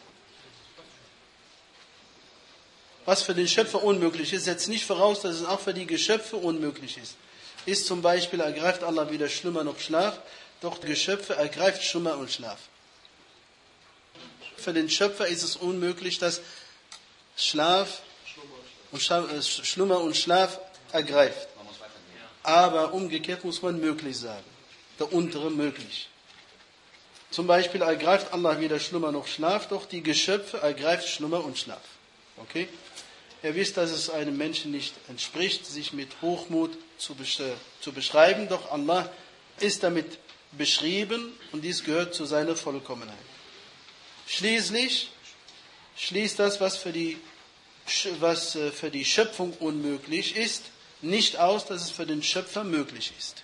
Was für den Schöpfer unmöglich ist, setzt nicht voraus, dass es auch für die Geschöpfe unmöglich ist. Ist zum Beispiel, ergreift Allah weder Schlummer noch Schlaf, doch die Geschöpfe ergreift Schlummer und Schlaf. für den Schöpfer ist es unmöglich, dass Schlummer und Schlaf ergreift. Aber umgekehrt muss man möglich sagen. Der untere möglich. Zum Beispiel ergreift Allah weder Schlummer noch Schlaf, doch die Geschöpfe ergreift Schlummer und Schlaf. Okay? Ihr wisst, dass es einem Menschen nicht entspricht, sich mit Hochmut zu beschreiben, doch Allah ist damit beschrieben und dies gehört zu seiner Vollkommenheit. Schließlich schließt das, was für die Schöpfung unmöglich ist, nicht aus, dass es für den Schöpfer möglich ist.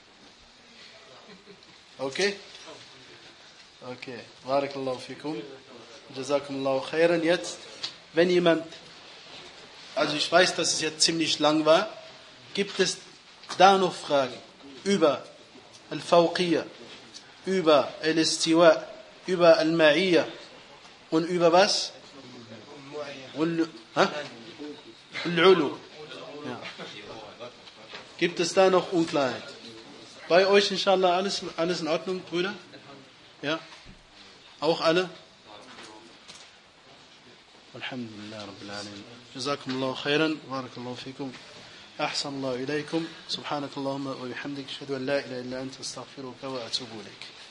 Okay? Okay. Barakallahu fikum. Jazakumullahu khairan. Jetzt, wenn jemand, also ich weiß, dass es jetzt ziemlich lang war, gibt es da noch Fragen über Al-Fawqiyya, über Al-Istiwa, über Al-Ma'iyya und über was? Al-Ulu. Ja. Gibt es da noch Unklarheit? Bei euch inshallah alles in Ordnung, Brüder? Ja? Auch alle? Alhamdulillah Rabbil Alamin. Jazakumullahu khairan. Barakallahu fikum. أحسن الله إليكم سبحانك اللهم وبحمدك أشهد أن لا إله إلا أنت أستغفرك وأتوب إليك